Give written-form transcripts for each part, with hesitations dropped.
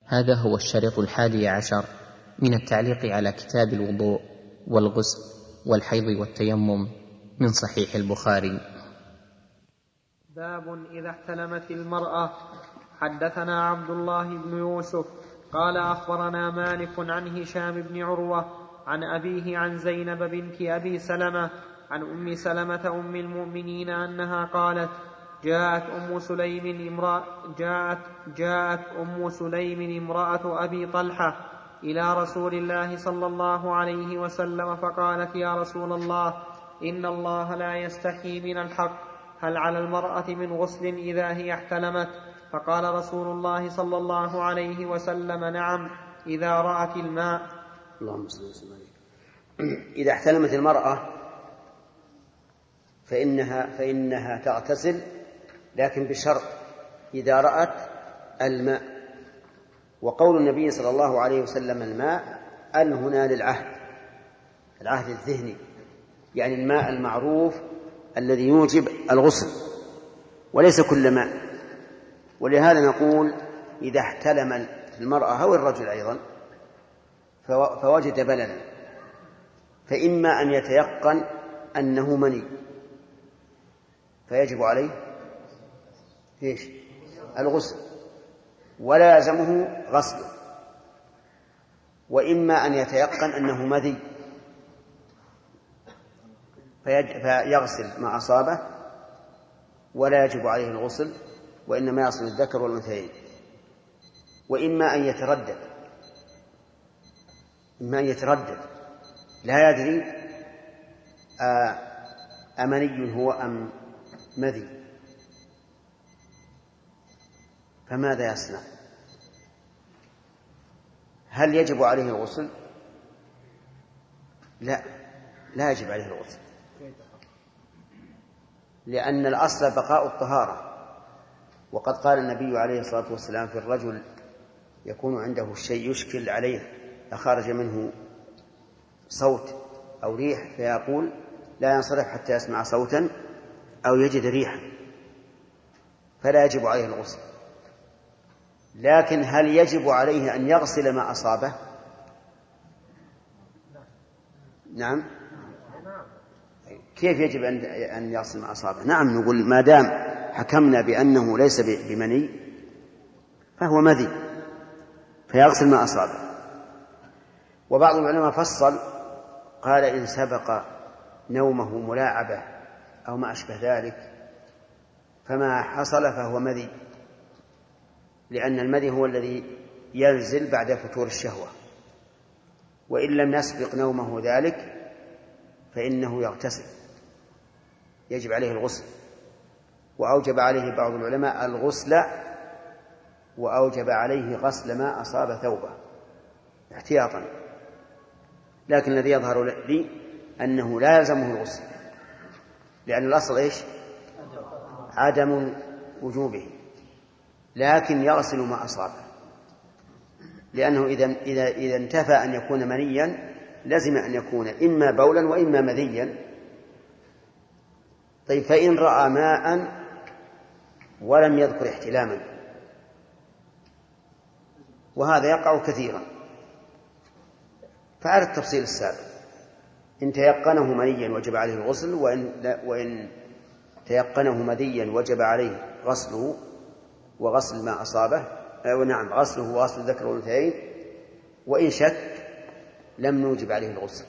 هذا هو الشريط 11 من التعليق على كتاب الوضوء والغسل والحيض والتيمم من صحيح البخاري. باب إذا احتلمت المرأة. حدثنا عبد الله بن يوسف قال أخبرنا مالك عن هشام بن عروة عن أبيه عن زينب بنت أبي سلمة عن أم سلمة أم المؤمنين أنها قالت: جاءت أم سليم امرأة أبي طلحة إلى رسول الله صلى الله عليه وسلم فقالت: يا رسول الله، إن الله لا يستحيي من الحق، هل على المرأة من غسل إذا هي احتلمت؟ فقال رسول الله صلى الله عليه وسلم: نعم، إذا رأت الماء. اللهم صل وسلم عليه. إذا احتلمت المرأة فإنها تغتسل، لكن بشرط إذا رأت الماء. وقول النبي صلى الله عليه وسلم الماء هنا العهد الذهني، يعني الماء المعروف الذي يوجب الغسل وليس كل ماء. ولهذا نقول إذا احتلم المرأة أو الرجل أيضا فوجد بللا، فإما أن يتيقن أنه مني فيجب عليه الغسل ولا يلزمه غسله، وإما أن يتيقن أنه مذي فيغسل ما أصابه ولا يجب عليه الغسل، وإنما يغسل الذكر والأنثيين. وإما أن يتردد لا يدري أمني هو أم مذي، فماذا يصنع؟ هل يجب عليه الغسل؟ لا يجب عليه الغسل، لأن الأصل بقاء الطهارة. وقد قال النبي عليه الصلاة والسلام في الرجل يكون عنده شيء يشكل عليه، أخرج منه صوت أو ريح فيقول لا ينصرف حتى يسمع صوتا أو يجد ريحا، فلا يجب عليه الغسل. لكن هل يجب عليه أن يغسل ما أصابه؟ نعم. كيف يجب أن يغسل ما أصابه؟ نعم، نقول ما دام حكمنا بأنه ليس بمني فهو مذي فيغسل ما أصابه. وبعض العلماء فصل قال إن سبق نومه ملاعبة أو ما أشبه ذلك فما حصل فهو مذي، لأن المذي هو الذي ينزل بعد فتور الشهوة، وإن لم يسبق نومه ذلك فإنه يغتسل، يجب عليه الغسل. وأوجب عليه بعض العلماء الغسل وأوجب عليه غسل ما أصاب ثوبه احتياطا، لكن الذي يظهر لي أنه لا يلزمه الغسل، لأن الأصل عدم وجوبه، لكن يغسل ما أصابه، لأنه إذا انتفى أن يكون منيا لازم أن يكون إما بولا وإما مذيا. طيب، فإن رأى ماء ولم يذكر احتلاما، وهذا يقع كثيرا، فعلى التفصيل السابق إن تيقنه منيا وجب عليه الغسل، وإن تيقنه مذيا وجب عليه غسله وغسل ما أصابه، ونعم غسله وغسل الذكر والأنثيين، وإن شك لم نوجب عليه الغسل.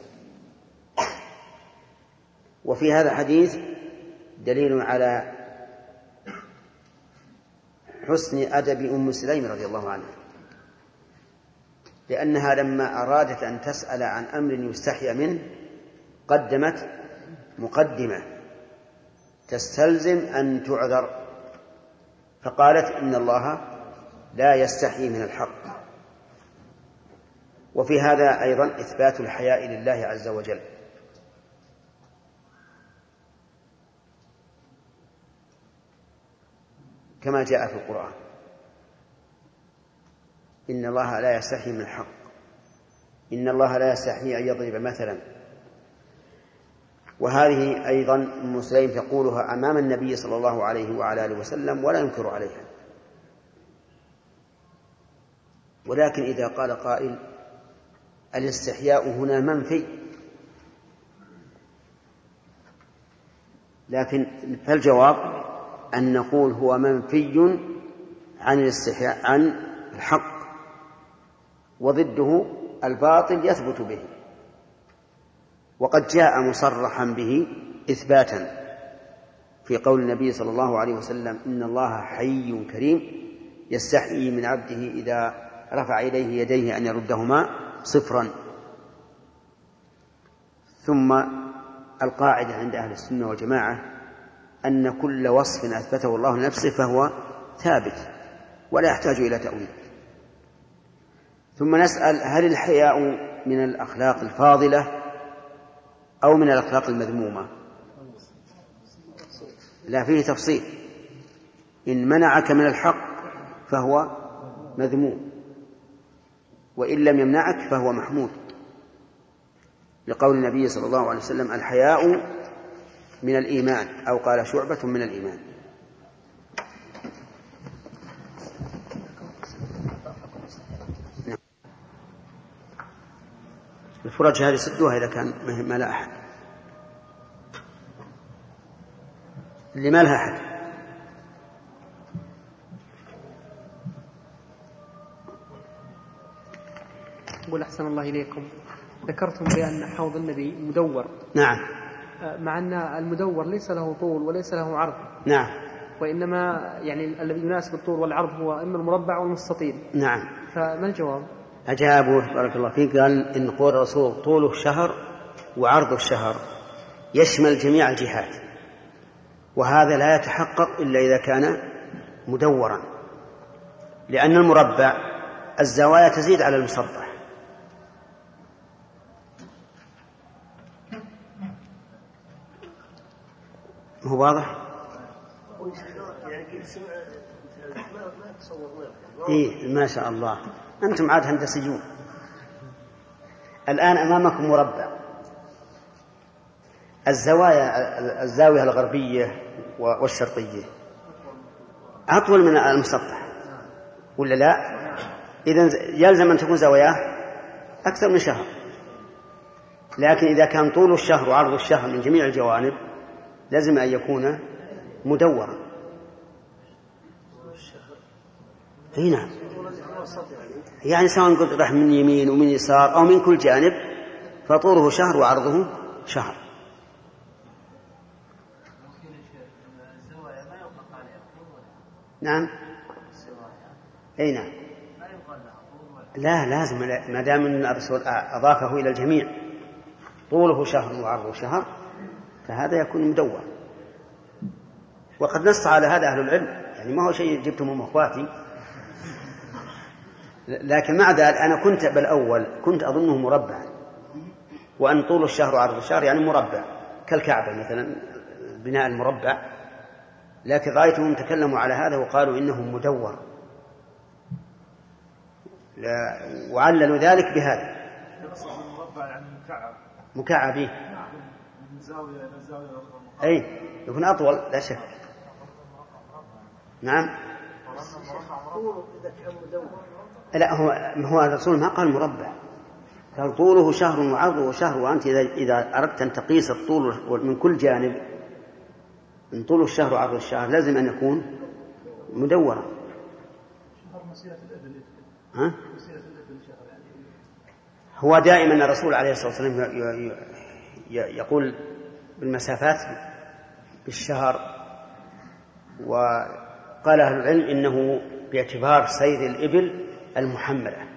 وفي هذا الحديث دليل على حسن أدب أم سليم رضي الله عنها، لأنها لما أرادت أن تسأل عن أمر يستحيا منه قدمت مقدمة تستلزم أن تعذر، فقالت إن الله لا يستحيي من الحق. وفي هذا أيضا إثبات الحياء لله عز وجل، كما جاء في القرآن إن الله لا يستحيي من الحق، إن الله لا يستحيي أن يضرب مثلا. وهذه أيضا أم سليم تقولها أمام النبي صلى الله عليه وعلى آله وسلم ولا ينكر عليها، ولكن إذا قال قائل الاستحياء هنا منفي، لكن فالجواب أن نقول هو منفي عن الاستحياء عن الحق، وضده الباطل يثبت به، وقد جاء مصرحا به إثباتا في قول النبي صلى الله عليه وسلم: إن الله حي كريم يستحيي من عبده إذا رفع إليه يديه أن يردهما صفرا. ثم القاعدة عند أهل السنة والجماعة أن كل وصف أثبته الله لنفسه فهو ثابت ولا يحتاج إلى تأويل. ثم نسأل: هل الحياء من الأخلاق الفاضلة أو من الأخلاق المذمومة؟ لا، فيه تفصيل. إن منعك من الحق فهو مذموم، وإن لم يمنعك فهو محمود، لقول النبي صلى الله عليه وسلم: الحياء من الإيمان، أو قال شعبة من الإيمان. الفرج هذه سدوها إذا كان ما لا أحد، اللي ما لها أحد. أقول أحسن الله إليكم، ذكرتم بأن حوض النبي مدور. نعم. مع أن المدور ليس له طول وليس له عرض. نعم. وإنما يعني الذي يناسب الطول والعرض هو إما المربع والمستطيل. نعم. فما الجواب؟ أجابه بارك الله فيك، قال إن قول الرسول طوله شهر وعرضه الشهر يشمل جميع الجهات، وهذا لا يتحقق إلا إذا كان مدورا، لأن المربع الزوايا تزيد على المسطح. هو واضح؟ إيه ما شاء الله، أنتم عاد هندسيون. الآن أمامكم مربع، الزاوية الغربية والشرقية أطول من المسطح ولا لا؟ إذن يلزم أن تكون زواياه أكثر من شهر. لكن إذا كان طول الشهر وعرض الشهر من جميع الجوانب لازم أن يكون مدورا. هنا يعني سواء قد راح من يمين ومن يسار أو من كل جانب فطوله شهر وعرضه شهر. نعم. أي نعم. لا، لازم ما دام أن الرسول أضافه إلى الجميع طوله شهر وعرضه شهر فهذا يكون مدور. وقد نص على هذا أهل العلم، يعني ما هو شيء جبتم من أخواتي. لكن مع ذلك أنا كنت بالأول كنت أظنه مربع، وأن طول الشهر وعرض الشهر يعني مربع كالكعبة مثلا بناء المربع، لكن رأيتهم تكلموا على هذا وقالوا إنه مدور، وعللوا ذلك بهذا. مكعب به. أي يكون أطول لا شك. نعم. لا، هو الرسول ما قال مربع، قال طوله شهر وعرضه شهر. وأنت إذا أردت أن تقيس الطول من كل جانب من طول الشهر وعرض الشهر لازم أن يكون مدورا. ها؟ هو دائما الرسول عليه الصلاة والسلام يقول بالمسافات بالشهر، وقال أهل العلم إنه باعتبار سير الإبل المحملة.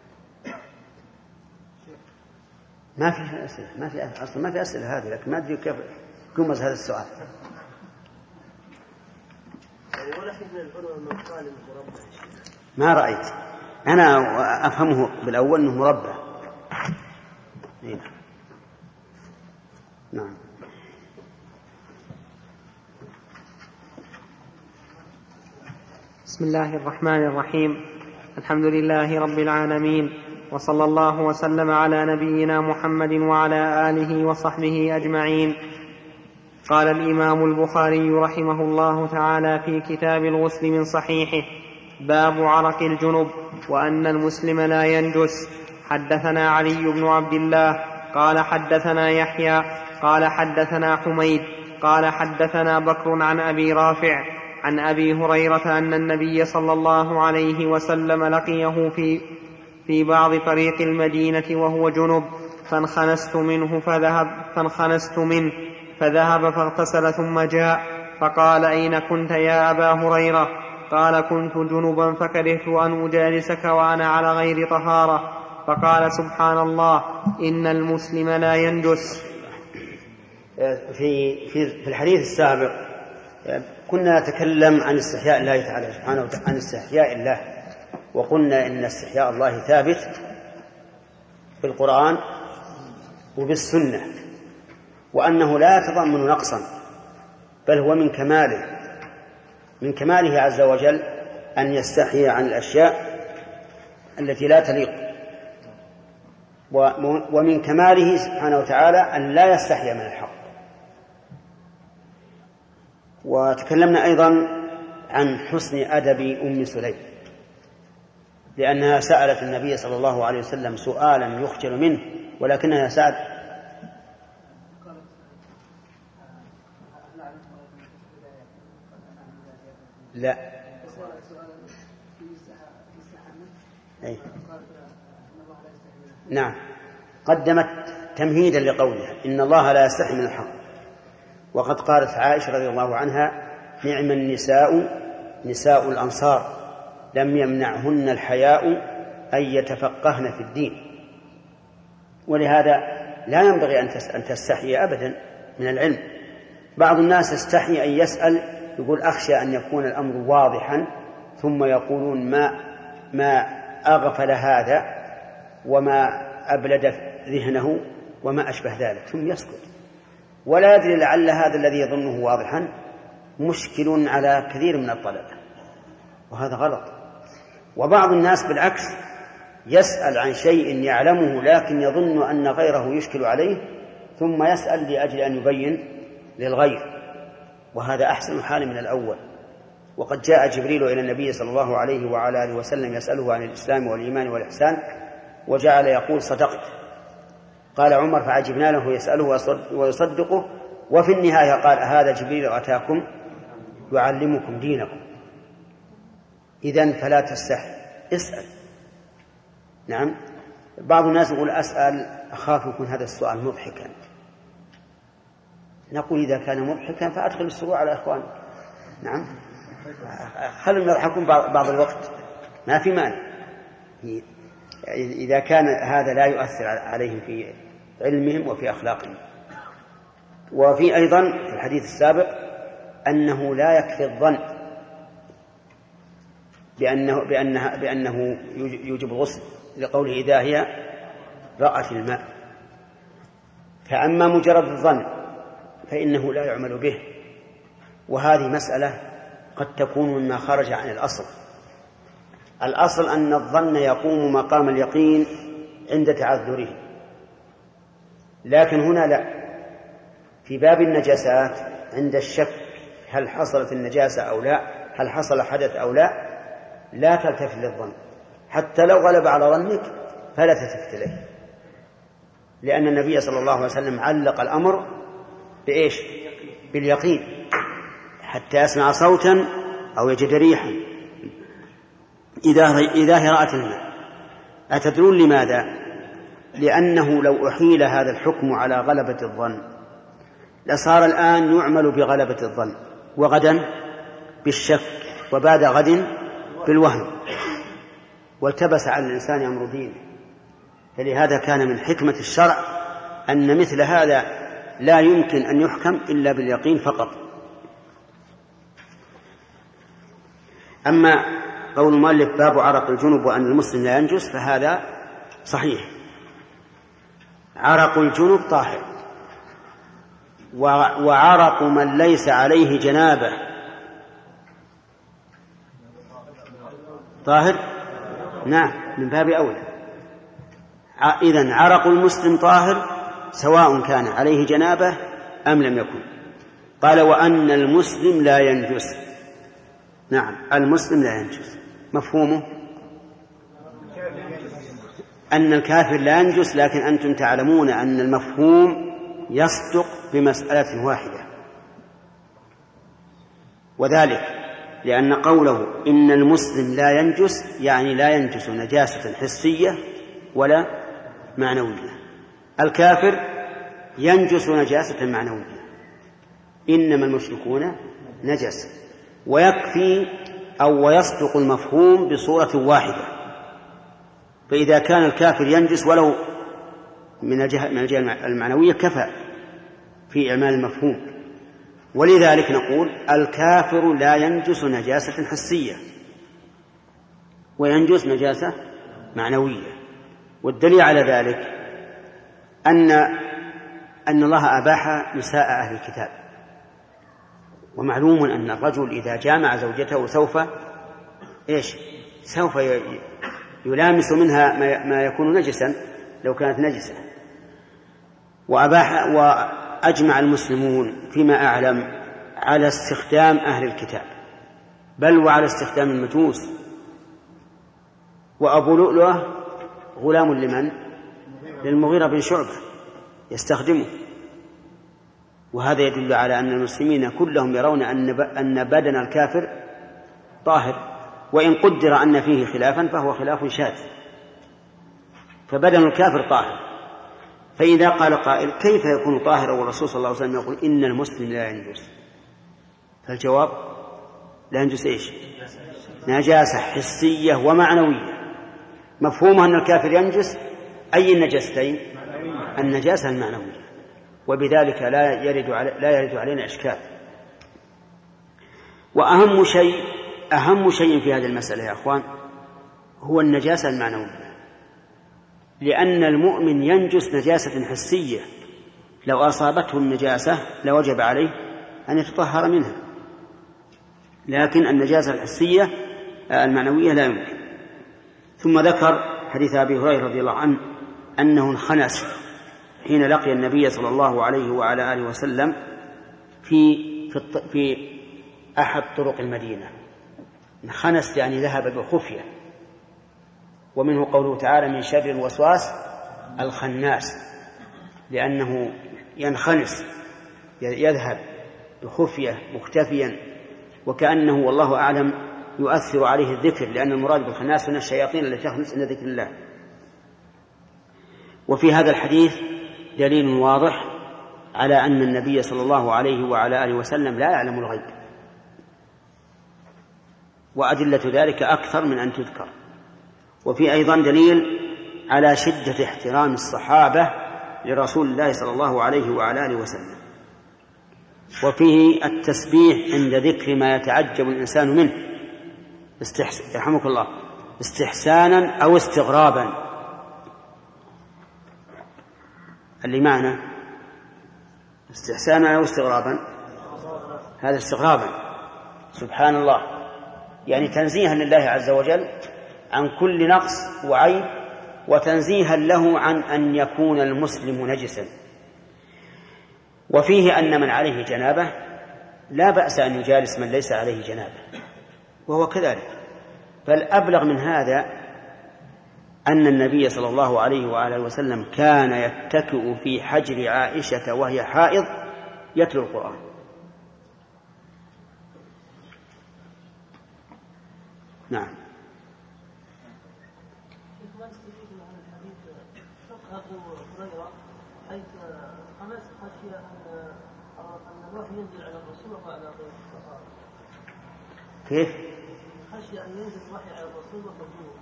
ما في أسئلة، أصلا ما في أسئلة هذه، لكن ما أدري كيف يكون هذا السؤال. ما رأيت أنا أفهمه بالأول أنه مربع. نعم. بسم الله الرحمن الرحيم. الحمد لله رب العالمين، وصلى الله وسلم على نبينا محمد وعلى آله وصحبه أجمعين. قال الإمام البخاري رحمه الله تعالى في كتاب الغسل من صحيحه: باب عرق الجنب وأن المسلم لا ينجس. حدثنا علي بن عبد الله قال حدثنا يحيى قال حدثنا حميد قال حدثنا بكر عن أبي رافع عن أبي هريرة أن النبي صلى الله عليه وسلم لقيه في بعض طريق المدينة وهو جنب، فانخنست منه فذهب فاغتسل ثم جاء فقال: أين كنت يا أبا هريرة؟ قال: كنت جنبا فكرهت أن أجالسك وأنا على غير طهارة. فقال: سبحان الله، إن المسلم لا ينجس. في الحديث السابق كنا نتكلم عن استحياء الله تعالى سبحانه وتعالى، عن استحياء الله، وقلنا إن استحياء الله ثابت بالقرآن وبالسنة، وأنه لا يتضمن نقصا، بل هو من كماله عز وجل أن يستحيي عن الأشياء التي لا تليق، ومن كماله سبحانه وتعالى أن لا يستحيي من الحق. وتكلمنا أيضا عن حسن أدب أم سليم، لأنها سألت النبي صلى الله عليه وسلم سؤالا يخجل منه، ولكنها سألت لا أي. نعم، قدمت تمهيدا لقولها إن الله لا يستحي من الحق. وقد قالت عائشة رضي الله عنها: نعم النساء نساء الأنصار لم يمنعهن الحياء أن يتفقهن في الدين. ولهذا لا ينبغي أن تستحي أبدا من العلم. بعض الناس يستحي أن يسأل، يقول: أخشى أن يكون الأمر واضحا، ثم يقولون ما أغفل هذا وما أبلد ذهنه وما أشبه ذلك، ثم يسكت ولا يدري لعل هذا الذي يظنه واضحا مشكل على كثير من الطلبة، وهذا غلط. وبعض الناس بالعكس يسأل عن شيء يعلمه لكن يظن أن غيره يشكل عليه، ثم يسأل لأجل أن يبين للغير، وهذا أحسن حال من الأول. وقد جاء جبريل إلى النبي صلى الله عليه وعلى آله وسلم يسأله عن الإسلام والإيمان والإحسان، وجعل يقول: صدقت. قال عمر: فعجبنا له يسأله ويصدقه، وفي النهاية قال: هذا جبريل أتاكم يعلمكم دينكم. إذن فلا تستحي، اسأل. نعم، بعض الناس يقول: أسأل أخاف يكون هذا السؤال مضحكا. نقول: إذا كان مضحكا فأدخل السرور على إخوانك. نعم، خلوا يضحكون بعض الوقت، ما في مانع، إذا كان هذا لا يؤثر عليهم في علمهم وفي أخلاقهم. وفي أيضا في الحديث السابق أنه لا يكفي الظن بأنه يوجب الغسل، لقوله: إذا هي رأت الماء. فأما مجرد الظن فإنه لا يعمل به، وهذه مسألة قد تكون مما خرج عن الأصل. الأصل أن الظن يقوم مقام اليقين عند تعذره، لكن هنا لا. في باب النجاسات عند الشك هل حصلت النجاسة أو لا، هل حصل حدث أو لا، لا تلتفت للظن، حتى لو غلب على ظنك فلا تلتفت إليه، لأن النبي صلى الله عليه وسلم علق الأمر بإيش؟ باليقين، حتى يسمع صوتا أو يجد ريحا إذا هي رأت الماء. أتدرون لماذا؟ لأنه لو أحيل هذا الحكم على غلبة الظن لصار الآن يعمل بغلبة الظن، وغدا بالشك، وبعد غد بالوهم، والتبس على الإنسان أمر دينه. فلهذا كان من حكمة الشرع أن مثل هذا لا يمكن أن يحكم إلا باليقين فقط. أما قول المؤلف: باب عرق الجنب وأن المسلم لا ينجس، فهذا صحيح. عرق الجنب طاهر، وعرق من ليس عليه جنابه طاهر، نعم، من باب أولى. إذن عرق المسلم طاهر سواء كان عليه جنابه أم لم يكن. قال: وأن المسلم لا ينجس. نعم، المسلم لا ينجس، مفهومه أن الكافر لا ينجس، لكن أنتم تعلمون أن المفهوم يصدق بمسألة واحدة، وذلك لأن قوله إن المسلم لا ينجس يعني لا ينجس نجاسة حسية ولا معنوية. الكافر ينجس نجاسة معنوية، إنما المشركون نجس، ويكفي أو ويصدق المفهوم بصورة واحدة. فإذا كان الكافر ينجس ولو من الجهة المعنوية كفى في إعمال المفهوم. ولذلك نقول الكافر لا ينجس نجاسة حسية وينجس نجاسة معنوية. والدليل على ذلك أن الله أباح نساء أهل الكتاب، ومعلوم أن الرجل إذا جامع زوجته سوف يلامس منها ما يكون نجسا لو كانت نجسة. وأجمع المسلمون فيما أعلم على استخدام أهل الكتاب، بل وعلى استخدام المجوس. وأبو لؤلؤة غلام لمن؟ للمغيرة بن شعبة يستخدمه. وهذا يدل على أن المسلمين كلهم يرون أن بدن الكافر طاهر، وإن قدر أن فيه خلافا فهو خلاف شاذ، فبدن الكافر طاهر. فإذا قال قائل كيف يكون طاهرا والرسول صلى الله عليه وسلم يقول إن المسلم لا ينجس؟ فالجواب لا ينجس نجاسة حسية ومعنوية. مفهومها أن الكافر ينجس أي النجستين؟ النجاسة المعنوية، وبذلك لا يرد علينا إشكال. وأهم شيء في هذه المسألة يا أخوان هو النجاسة المعنوية، لأن المؤمن ينجس نجاسة حسية، لو أصابته النجاسة لوجب عليه أن يتطهر منها، لكن النجاسة الحسية المعنوية لا يمكن. ثم ذكر حديث أبي هريرة رضي الله عنه أنه انخنس حين لقي النبي صلى الله عليه وعلى آله وسلم في أحد طرق المدينة. انخنس يعني ذهب بخفية، ومنه قوله تعالى من شر الوسواس الخناس، لأنه ينخنس يذهب بخفية مختفيا، وكأنه والله أعلم يؤثر عليه الذكر، لأن المراد بالخناس من الشياطين التي تخنس عند ذكر الله. وفي هذا الحديث دليل واضح على أن النبي صلى الله عليه وعلى آله وسلم لا يعلم الغيب، وأدلة ذلك أكثر من أن تذكر. وفي أيضا دليل على شدة احترام الصحابة لرسول الله صلى الله عليه وعلى آله وسلم. وفيه التسبيح عند ذكر ما يتعجب الإنسان منه يرحمك الله استحسانا أو استغرابا. اللي معنى استحسانا أو استغرابا، هذا استغرابا سبحان الله، يعني تنزيها لله عز وجل عن كل نقص وعيب، وتنزيها له عن أن يكون المسلم نجسا. وفيه أن من عليه جنابة لا بأس أن يجالس من ليس عليه جنابة، وهو كذلك. بل أبلغ من هذا أن النبي صلى الله عليه وآله وسلم كان يتكئ في حجر عائشة وهي حائض يتلو القرآن. نعم. كيف؟ خشي أن ينزل الوحي على الرسول وتبليغه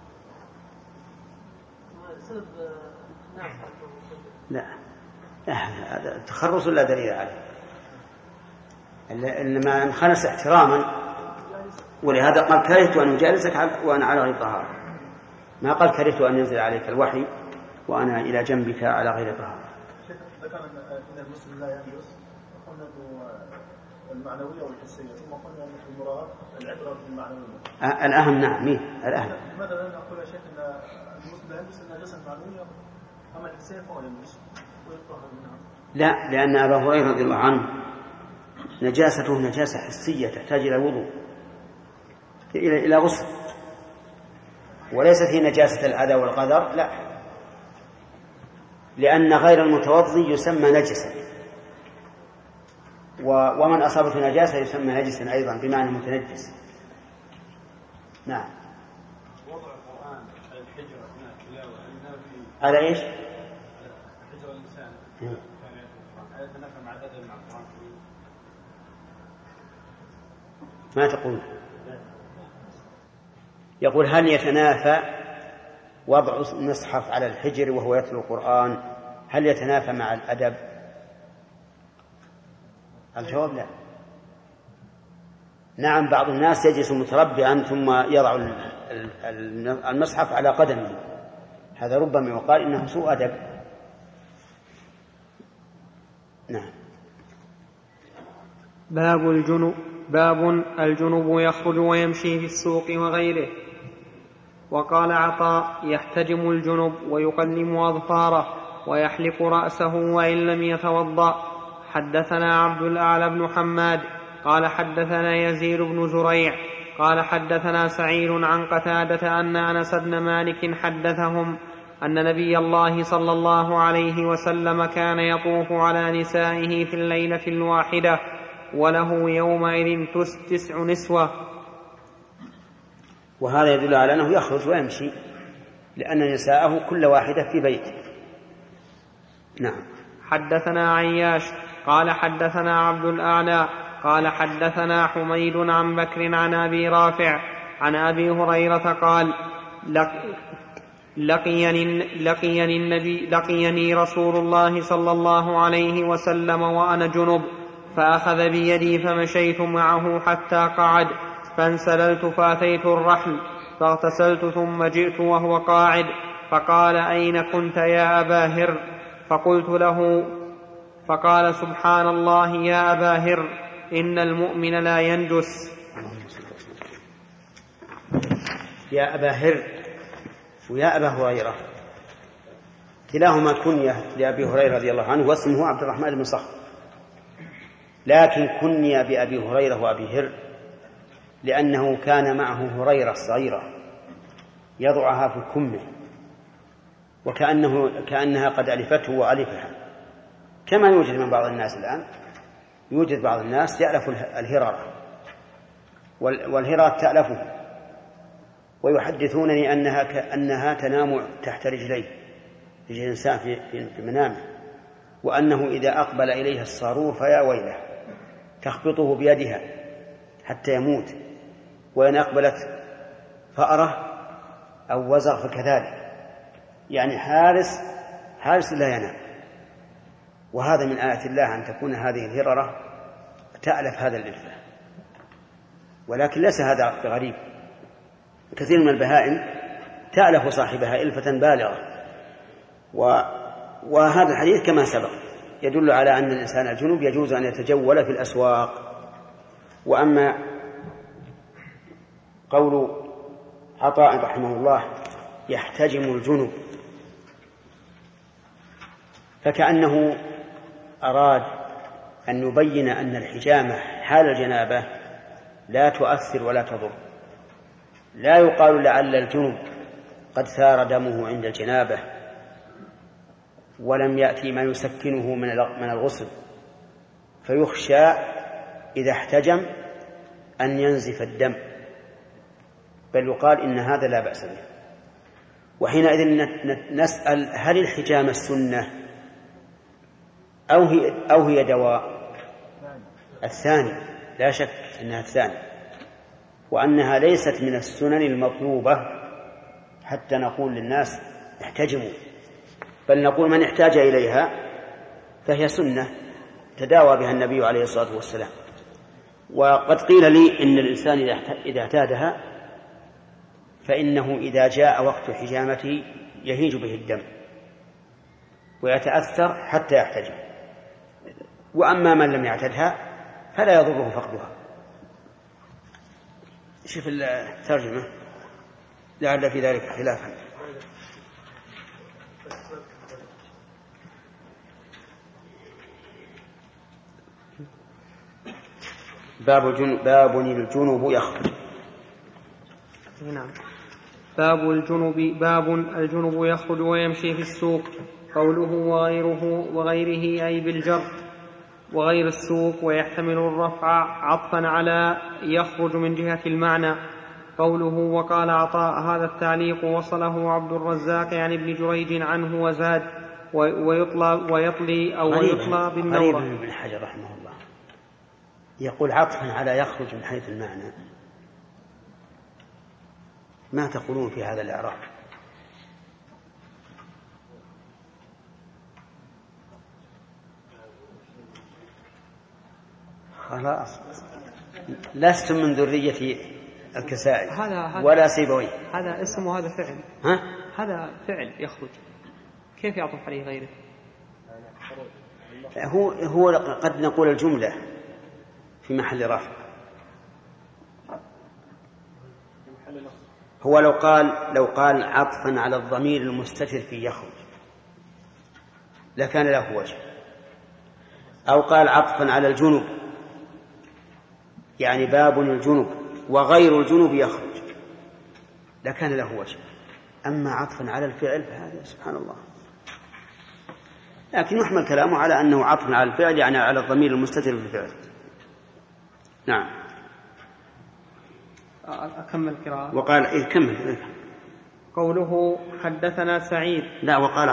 سبب لا هذا تخرص لا دليل عليه، إنما انخنس احتراما، ولهذا قال كرهت أن أجالسك وأنا على غير طهارة، ما قال كرهت أن ينزل عليك الوحي وأنا إلى جنبك على غير طهارة. ذكر أن المسلم لا ينجس، قلنا المعنوية والحسية، ثم قلنا أن المراد العبرة بالمعنوية. الأهم نعم الأهم. لماذا لا نقول يا شيخ أن المسلم لا ينجس النجاسة المعنوية أما الحسية فهو ينجس ويطهر منها؟ لا، لأن أبا هريرة رضي الله عنه نجاسته نجاسة حسية تحتاج إلى وضوء إلى غسل، وليس في نجاسة الأذى والقدر، لا، لأن غير المتوضي يسمى نجسا، ومن أصابته نجاسة يسمى نجسا أيضا بمعنى متنجس. نعم. وضع القرآن على الحجرة هنا تلاوة على إيش؟ حجر الإنسان هل يتنافى مع الأدب مع القرآن؟ ما تقول؟ يقول هل يتنافى وضع المصحف على الحجر وهو يتلو القرآن، هل يتنافى مع الأدب؟ الجواب لا. نعم، بعض الناس يجلس متربعا ثم يضع المصحف على قدمه، هذا ربما يقال إنه سوء أدب. نعم. باب الجنب يخرج ويمشي في السوق وغيره. وقال عطاء: يحتجم الجنب ويقلم أظفاره ويحلق رأسه وإن لم يتوضأ. حدثنا عبد الأعلى بن حماد قال حدثنا يزيد بن زريع قال حدثنا سعيد عن قتادة أن أنس بن مالك حدثهم أن نبي الله صلى الله عليه وسلم كان يطوف على نسائه في الليلة الواحدة وله يومئذ 9 نسوة. وهذا يدل على أنه يخرج ويمشي، لأن نساءه كل واحدة في بيته. نعم. حدثنا عياش قال حدثنا عبد الأعلى قال حدثنا حميد عن بكر عن أبي رافع عن أبي هريرة قال: لقيني رسول الله صلى الله عليه وسلم وأنا جنب، فأخذ بيدي فمشيت معه حتى قعد، فانسللت فأتيت الرحل فاغتسلت ثم جئت وهو قاعد، فقال: أين كنت يا أبا هر؟ فقلت له، فقال: سبحان الله يا أبا هر، إن المؤمن لا ينجس. يا أبا هر ويا أبا هريرة كلاهما كنية لأبي هريرة رضي الله عنه، واسمه عبد الرحمن بن صخر، لكن كني بأبي هريرة وأبي هر لأنه كان معه هريرة الصغيرة يضعها في كمه، كأنها قد ألفته وألفها، كما يوجد من بعض الناس الآن. يوجد بعض الناس يألف الهرارة، والهرارة تألفه، ويحدثونني أنها تنام تحت رجلي الإنسان في منامه، وأنه إذا أقبل إليها الصارور فيا ويله تخبطه بيدها حتى يموت، وإن أقبلت فأرة أو وزغ فكذلك، يعني حارس لا ينام. وهذا من آيات الله أن تكون هذه الهررة تألف هذا الإلفة، ولكن ليس هذا بغريب، كثير من البهائم تألف صاحبها إلفة بالغة. وهذا الحديث كما سبق يدل على أن الإنسان الجنوب يجوز أن يتجول في الأسواق. وأما قول عطاء رحمه الله يحتجم الجنوب، فكأنه أراد أن يبين أن الحجامة حال الجنابة لا تؤثر ولا تضر. لا يقال لعل الجنوب قد ثار دمه عند الجنابة ولم يأتي ما يسكنه من الغسل، فيخشى إذا احتجم أن ينزف الدم، بل يقال إن هذا لا بأس به. وحينئذ نسأل: هل الحجامة السنة أو هي دواء؟ الثاني، لا شك أنها الثاني، وأنها ليست من السنن المطلوبة حتى نقول للناس احتجموا، بل نقول من احتاج إليها فهي سنة تداوى بها النبي عليه الصلاة والسلام. وقد قيل لي إن الإنسان إذا اعتادها فإنه إذا جاء وقت حجامته يهيج به الدم ويتأثر حتى يحتجم، وأما من لم يعتدها فلا يضره فقدها. شوف الترجمة لعل في ذلك خلافا. باب الجنوب يخرج. نعم. باب الجنب يخرج ويمشي في السوق. قوله وغيره أي بالجر وغير السوق، ويحتمل الرفع عطفا على يخرج من جهة المعنى. قوله وقال عطاء، هذا التعليق وصله عبد الرزاق يعني ابن جريج عنه وزاد ويطلي بالنورة. غريب ابن حجر رحمه الله يقول عطفا على يخرج من حيث المعنى. ما تقولون في هذا الإعراب؟ خلاص لستم من ذرية الكسائي ولا سيبويه. هذا اسم وهذا فعل. هذا فعل يخرج، كيف يعطف عليه غيره؟ هو قد نقول الجملة في محل رفع. هو لو قال عطفا على الضمير المستتر في يخرج لكان له وجه، أو قال عطفا على الجنب يعني باب الجنب وغير الجنب يخرج لكان له وجه. أما عطفا على الفعل فهذا سبحان الله. لكن يحمل كلامه على أنه عطفا على الفعل يعني على الضمير المستتر في الفعل. نعم. أكمل قراءة. وقال كمل. قوله حدثنا سعيد. لا وقال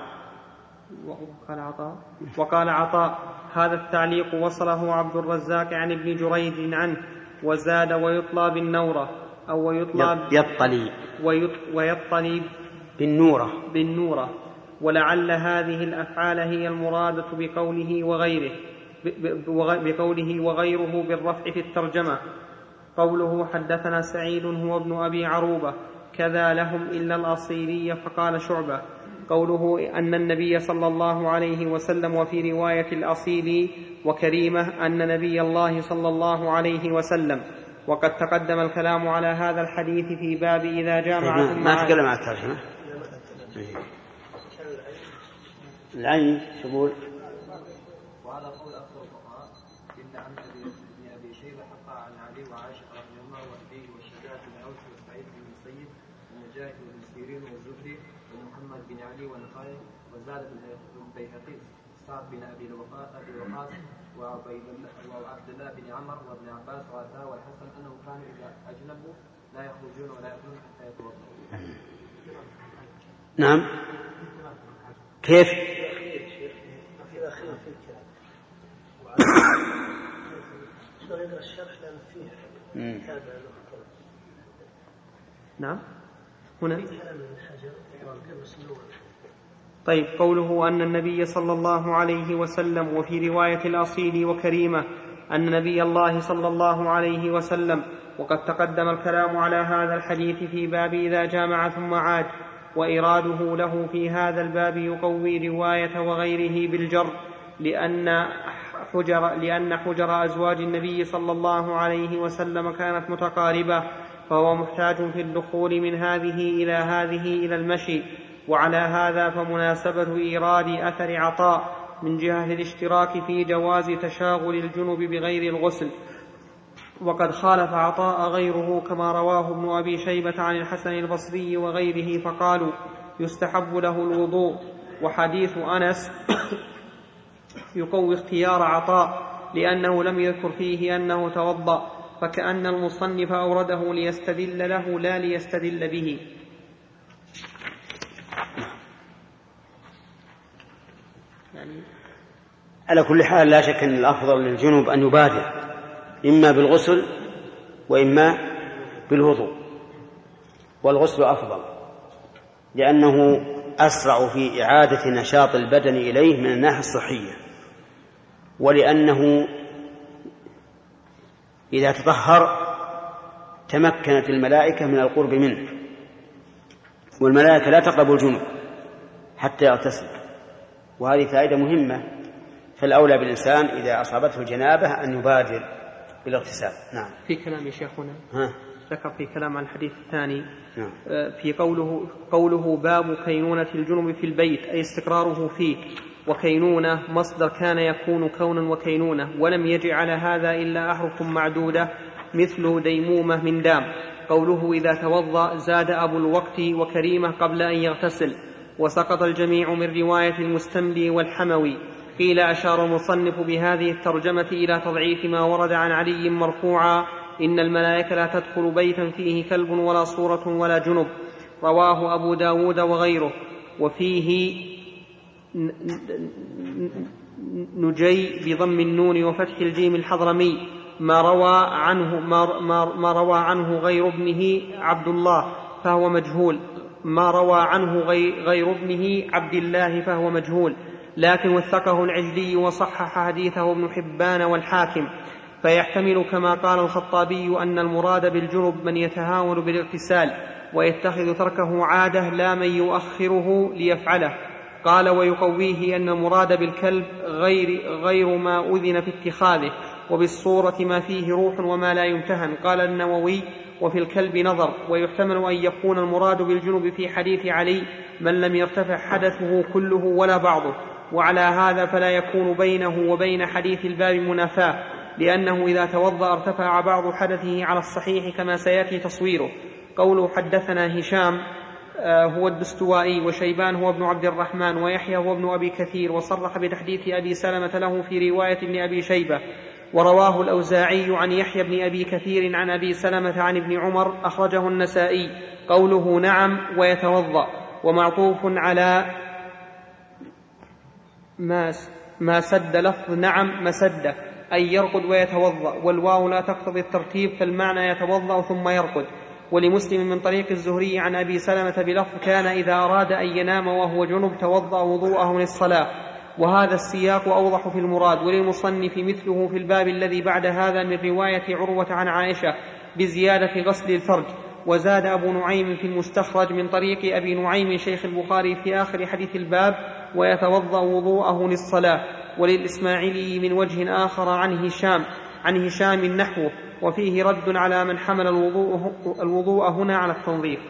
عطاء هذا التعليق وصله عبد الرزاق عن ابن جريج عنه وزاد ويطلى بالنورة أو ويطلي بالنورة. ولعل هذه الأفعال هي المرادة بقوله وغيره بالرفع في الترجمة. قوله حدثنا سعيد هو ابن أبي عروبة كذا لهم إلا الأصيلية فقال شعبة. قوله أن النبي صلى الله عليه وسلم، وفي رواية الأصيلي وكريمة أن نبي الله صلى الله عليه وسلم. وقد تقدم الكلام على هذا الحديث في باب إذا جامع. ما تكلم عن الترجمة العين شبول. وهذا قول أكثر الفقهاء إلا أن أبي شيبة حقق عن علي وعائشة رضي الله وأبيه والشجاع بن أوس وسعيد بن المسيب والنجاح بن سيرين والزهري ومحمد بن علي والنخعي وزاد بن البيهقي سعد بن أبي وقاص وعبد الله بن عمر وابن عباس وعطاء والحسن أنهم كانوا إذا أجنبوا لا يخرجون ولا يأكلون حتى يتوضأوا. نعم. كيف؟ نعم هنا. طيب قوله أن النبي صلى الله عليه وسلم، وفي رواية الأصيل وكريمة أن نبي الله صلى الله عليه وسلم. وقد تقدم الكلام على هذا الحديث في باب إذا جامع ثم عاد. وإراده له في هذا الباب يقوي رواية وغيره بالجر لأن حجر أزواج النبي صلى الله عليه وسلم كانت متقاربة، فهو محتاج في الدخول من هذه إلى المشي. وعلى هذا فمناسبة إيراد أثر عطاء من جهة الاشتراك في جواز تشاغل الجنب بغير الغسل. وقد خالف عطاء غيره كما رواه ابن أبي شيبة عن الحسن البصري وغيره فقالوا يستحب له الوضوء. وحديث أنس يقوي اختيار عطاء لأنه لم يذكر فيه أنه توضأ، فكأن المصنف أورده ليستدل له لا ليستدل به. على كل حال لا شك أن الأفضل للجنوب أن يبادر إما بالغسل وإما بالوضوء، والغسل أفضل لأنه أسرع في إعادة نشاط البدن إليه من الناحية الصحية، ولأنه إذا تطهر تمكنت الملائكة من القرب منه، والملائكة لا تقرب الجنوب حتى يغتسل، وهذه فائدة مهمة. فالأولى بالإنسان إذا أصابته الجنابة أن يبادر بالاغتسال. نعم. في كلام يا شيخنا ذكر في كلام عن الحديث الثاني. نعم. في قوله باب كينونة الجنب في البيت أي استقراره فيه. وكينونة مصدر كان يكون كونا وكينونة، ولم يجعل هذا إلا أحرف معدودة مثل ديمومة من دام. قوله إذا توضأ زاد أبو الوقت وكريمة قبل أن يغتسل، وسقط الجميع من رواية المستملي والحموي. قيل أشار المصنف بهذه الترجمة إلى تضعيف ما ورد عن علي مرفوعا: إن الملائكة لا تدخل بيتا فيه كلب ولا صورة ولا جنب، رواه أبو داود وغيره. وفيه نجي بضم النون وفتح الجيم الحضرمي ما روى عنه غير ابنه عبد الله فهو مجهول، ما روى عنه غير ابنه عبد الله فهو مجهول، لكن وثقه العجلي وصحح حديثه ابن حبان والحاكم، فيحتمل كما قال الخطابي أن المراد بالجنب من يتهاون بالاغتسال ويتخذ تركه عادة لا من يؤخره ليفعله. قال ويقويه أن المراد بالكلب غير ما أذن في اتخاذه، وبالصورة ما فيه روح وما لا يمتهن. قال النووي وفي الكلب نظر، ويحتمل أن يكون المراد بالجنب في حديث علي من لم يرتفع حدثه كله ولا بعضه، وعلى هذا فلا يكون بينه وبين حديث الباب منافاة، لأنه إذا توضأ ارتفع بعض حدثه على الصحيح كما سيأتي تصويره. قوله حدثنا هشام هو الدستوائي، وشيبان هو ابن عبد الرحمن، ويحيى هو ابن أبي كثير، وصرح بتحديث أبي سلمة له في رواية ابن أبي شيبة. ورواه الأوزاعي عن يحيى بن أبي كثير عن أبي سلمة عن ابن عمر، أخرجه النسائي. قوله نعم ويتوضأ ومعطوف على ما سد لفظ نعم مسدة، أي يرقد ويتوضأ، والواو لا تقتضي الترتيب، فالمعنى يتوضأ ثم يرقد. ولمسلم من طريق الزهري عن أبي سلمة بلفظ كان إذا أراد أن ينام وهو جنب توضأ وضوءه للصلاة، وهذا السياق أوضح في المراد. وللمصنف مثله في الباب الذي بعد هذا من رواية عروة عن عائشة بزيادة غسل الفرج. وزاد أبو نعيم في المستخرج من طريق أبي نعيم شيخ البخاري في آخر حديث الباب ويتوضأ وضوءه للصلاة. وللإسماعيلي من وجه آخر عن هشام نحوه، وفيه رد على من حمل الوضوء هنا على التنظيف.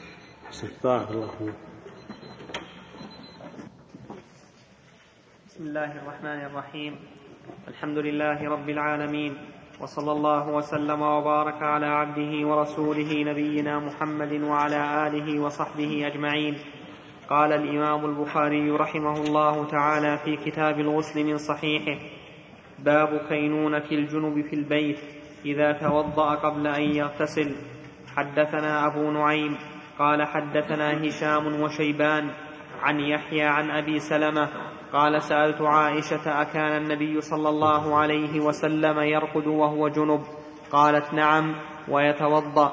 بسم الله الرحمن الرحيم. الحمد لله رب العالمين، وصلى الله وسلم وبارك على عبده ورسوله نبينا محمد وعلى آله وصحبه أجمعين. قال الإمام البخاري رحمه الله تعالى في كتاب الغسل من صحيحه: باب كينونة الجنب في البيت إذا توضأ قبل أن يغتسل. حدثنا أبو نعيم قال حدثنا هشام وشيبان عن يحيى عن أبي سلمة قال سألت عائشة أكان النبي صلى الله عليه وسلم يرقد وهو جنب؟ قالت نعم ويتوضأ.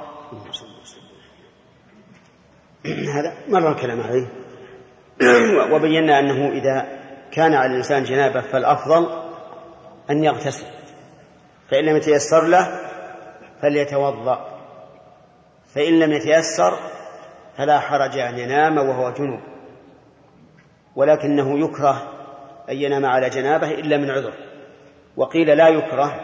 هذا مر الكلام عليه وبينا أنه إذا كان على الإنسان جنابة فالأفضل أن يغتسل، فإن لم يتيسر له فليتوضأ، فإن لم يتيسر فلا حرج أن ينام وهو جنب، ولكنه يكره أن ينام على جنابه إلا من عذر. وقيل لا يكره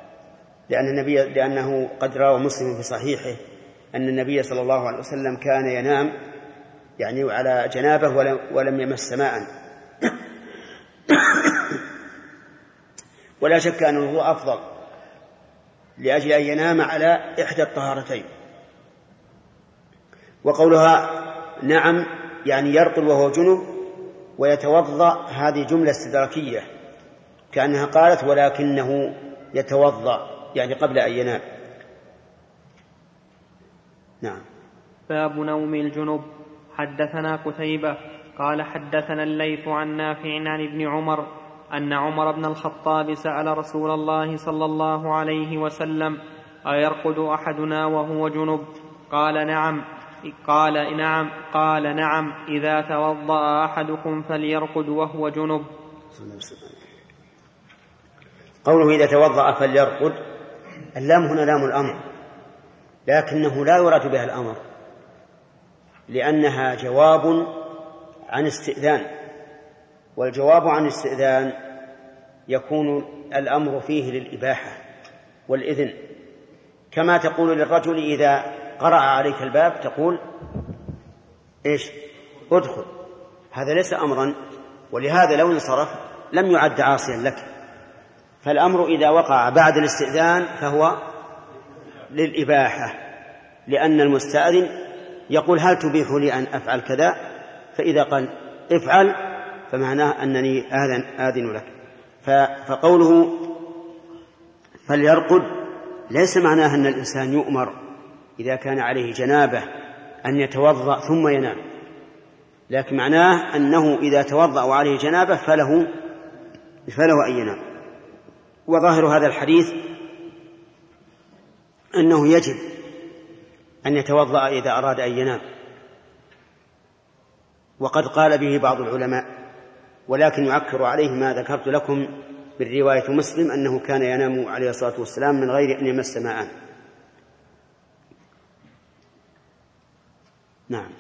لأنه قد روى مسلم في صحيحه أن النبي صلى الله عليه وسلم كان ينام يعني على جنابه ولم يمس ماء ولا شك أن الوضوء أفضل لأجل أن ينام على إحدى الطهارتين. وقولها نعم يعني يرقد وهو جنب ويتوضأ، هذه جملة استدراكية كأنها قالت ولكنه يتوضأ يعني قبل أن ينام. نعم. باب نوم الجنب. حدثنا قتيبة قال حدثنا الليث عن نافع عن ابن عمر أن عمر بن الخطاب سأل رسول الله صلى الله عليه وسلم: أيرقد أحدنا وهو جنب؟ قال نعم. قال نعم إذا توضأ أحدكم فليرقد وهو جنب. قوله إذا توضأ فليرقد، اللام هنا لام الأمر، لكنه لا يراد بها الأمر، لأنها جواب عن استئذان، والجواب عن استئذان يكون الأمر فيه للإباحة والإذن، كما تقول للرجل إذا قرأ عليك الباب تقول إيش؟ ادخل. هذا ليس أمرا، ولهذا لو انصرف لم يعد عاصيا لك. فالأمر إذا وقع بعد الاستئذان فهو للإباحة، لأن المستأذن يقول هل تبيح لي أن أفعل كذا؟ فإذا قال افعل فمعناه أنني آذن لك. فقوله فليرقد ليس معناه أن الإنسان يؤمر إذا كان عليه جنابة أن يتوضأ ثم ينام، لكن معناه أنه إذا توضأ وعليه جنابة فله أن ينام. وظاهر هذا الحديث أنه يجب أن يتوضأ إذا أراد أن ينام، وقد قال به بعض العلماء، ولكن يعكر عليه ما ذكرت لكم بالرواية مسلم أنه كان ينام عليه الصلاة والسلام من غير أن يمس ماء. نعم.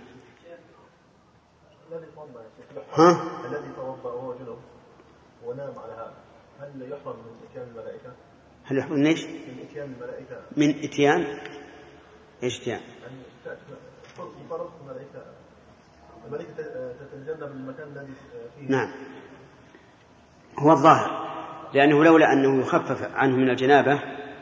الذي توضأ وهو جنب ونام على هذا هل يحرم من إتيان الملائكة؟ هل يحرم من إيش؟ من إتيان الملائكة. من إتيان إيش إتيان؟ يعني فرض الملائكة تتجنب المكان الذي فيه. نعم، هو الظاهر، لأنه لولا أنه يخفف عنه من الجنابة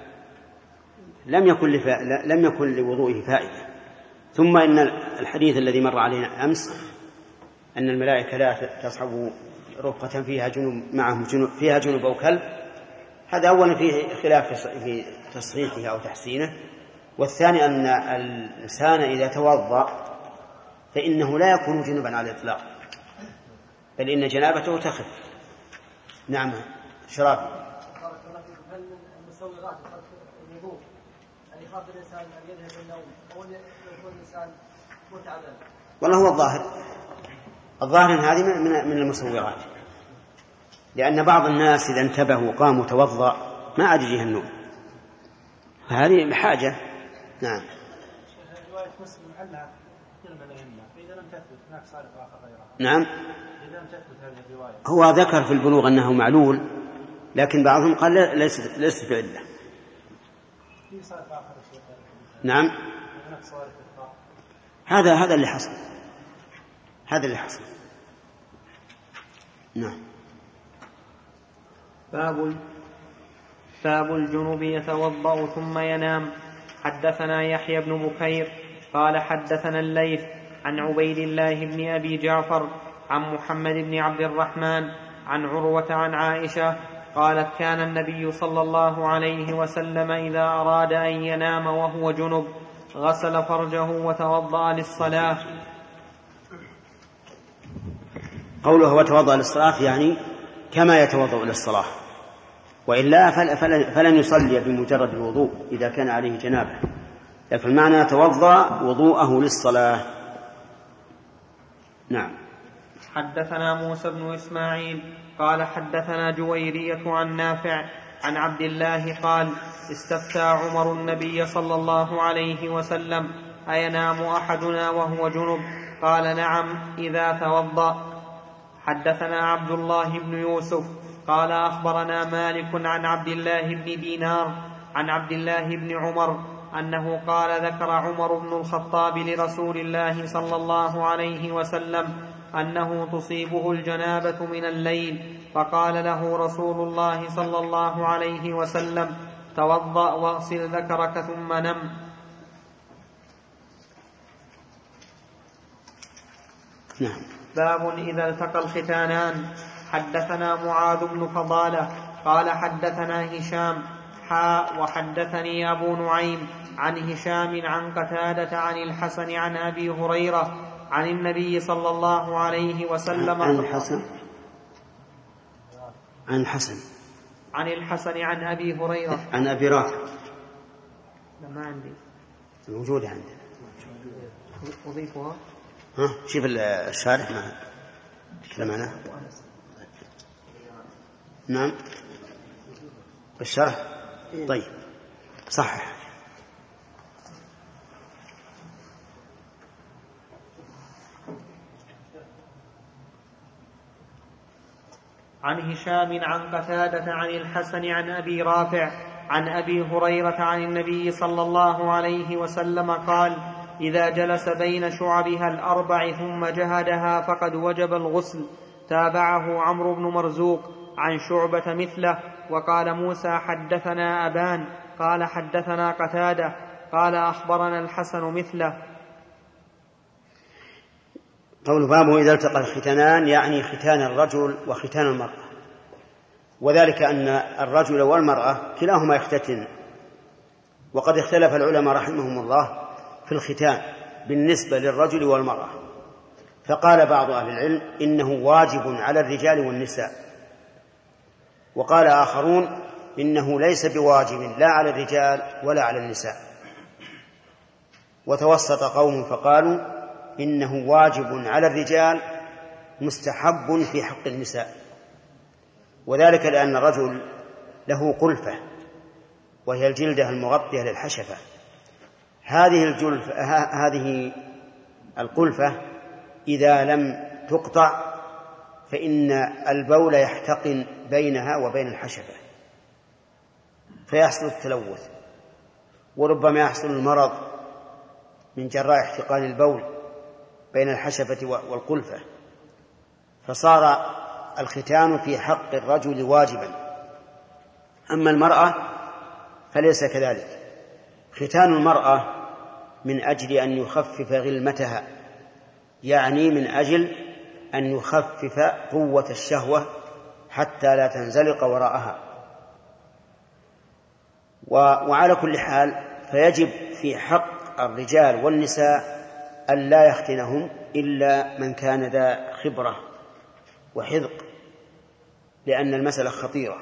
لم يكن لوضوئه فائدة. ثم إن الحديث الذي مر علينا أمس أن الملائكة لا تصحب رفقة فيها جنوب معهم فيها جنوب أو كلب، هذا أولا فيه خلاف في تصحيحه أو تحسينه، والثاني أن الإنسان إذا توضأ فإنه لا يكون جنبا على الإطلاق، بل إن جنابته تخف. نعم شراب. هل المسوغات الوضوء أن يخاف الإنسان أن يذهب النوم أو أن يكون الإنسان متعبا؟ والله هو الظاهر أن هذه من المسوغات، لأن بعض الناس إذا انتبهوا وقاموا وتوضأ ما عاد يجيه النوم، فهذه بحاجة. نعم. رواية مسلم عنها كلمة مهمة، فإذا لم تثبت هناك صارف آخر غيرها. نعم. إذا لم تثبت هذه الرواية. هو ذكر في البلوغ أنه معلول، لكن بعضهم قال ليست بعلة. في صارف آخر. نعم. هناك صارف آخر. هذا اللي حصل. نعم. باب الجنوب يتوضأ ثم ينام. حدثنا يحيى بن بكير قال حدثنا الليث عن عبيد الله بن أبي جعفر عن محمد بن عبد الرحمن عن عروة عن عائشة قالت كان النبي صلى الله عليه وسلم إذا أراد أن ينام وهو جنب غسل فرجه وتوضأ للصلاة. قوله وتوضأ للصلاة يعني كما يتوضأ للصلاة، وإلا فلن يصلي بمجرد الوضوء إذا كان عليه جنابه، لكن المعنى يتوضأ وضوءه للصلاة. نعم. حدثنا موسى بن إسماعيل قال حدثنا جويرية عن نافع عن عبد الله قال استفتى عمر النبي صلى الله عليه وسلم أينام أحدنا وهو جنب؟ قال نعم إذا توضأ. حدثنا عبد الله بن يوسف قال أخبرنا مالك عن عبد الله بن دينار عن عبد الله بن عمر أنه قال ذكر عمر بن الخطاب لرسول الله صلى الله عليه وسلم أنه تصيبه الجنابة من الليل، فقال له رسول الله صلى الله عليه وسلم توضأ واغسل ذكرك ثم نم. نعم. باب إذا التقى الختانان. حدثنا معاذ بن فضالة قال حدثنا هشام وحدثني أبو نعيم عن هشام عن قتادة عن الحسن عن أبي هريرة عن النبي صلى الله عليه وسلم عن الحسن عن أبي هريرة عن أبي رافع. ما عندي موجودة عندنا. أضيفها. شوف الشارح ما كلام عنها. نعم الشرح. طيب صحح. عن هشام عن قتادة عن الحسن عن أبي رافع عن أبي هريرة عن النبي صلى الله عليه وسلم قال إذا جلس بين شعبها الأربع ثم جهدها فقد وجب الغسل. تابعه عمرو بن مرزوق عن شعبة مثله. وقال موسى حدثنا أبان قال حدثنا قتادة قال أخبرنا الحسن مثله. قول بابه إذا التقى الختانان يعني ختان الرجل وختان المرأة، وذلك أن الرجل والمرأة كلاهما يختتن، وقد اختلف العلماء رحمهم الله في الختان بالنسبة للرجل والمرأة، فقال بعض أهل العلم إنه واجب على الرجال والنساء، وقال آخرون إنه ليس بواجب لا على الرجال ولا على النساء، وتوسط قوم فقالوا إنه واجب على الرجال مستحب في حق النساء، وذلك لأن الرجل له قلفة وهي الجلدة المغطية للحشفة. هذه القلفة إذا لم تقطع فإن البول يحتقن بينها وبين الحشفة فيحصل التلوث، وربما يحصل المرض من جراء احتقان البول بين الحشفة والقلفة، فصار الختان في حق الرجل واجبا. أما المرأة فليس كذلك، ختان المرأة من أجل أن يخفف غلمتها، يعني من أجل أن يخفف قوة الشهوة حتى لا تنزلق وراءها. وعلى كل حال فيجب في حق الرجال والنساء أن لا يختنهم إلا من كان ذا خبرة وحذق، لأن المسألة خطيرة،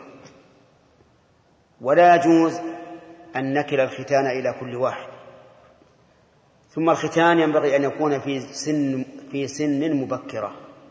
ولا يجوز أن نكل الختان إلى كل واحد. ثم الختان ينبغي أن يكون في سن مبكرة.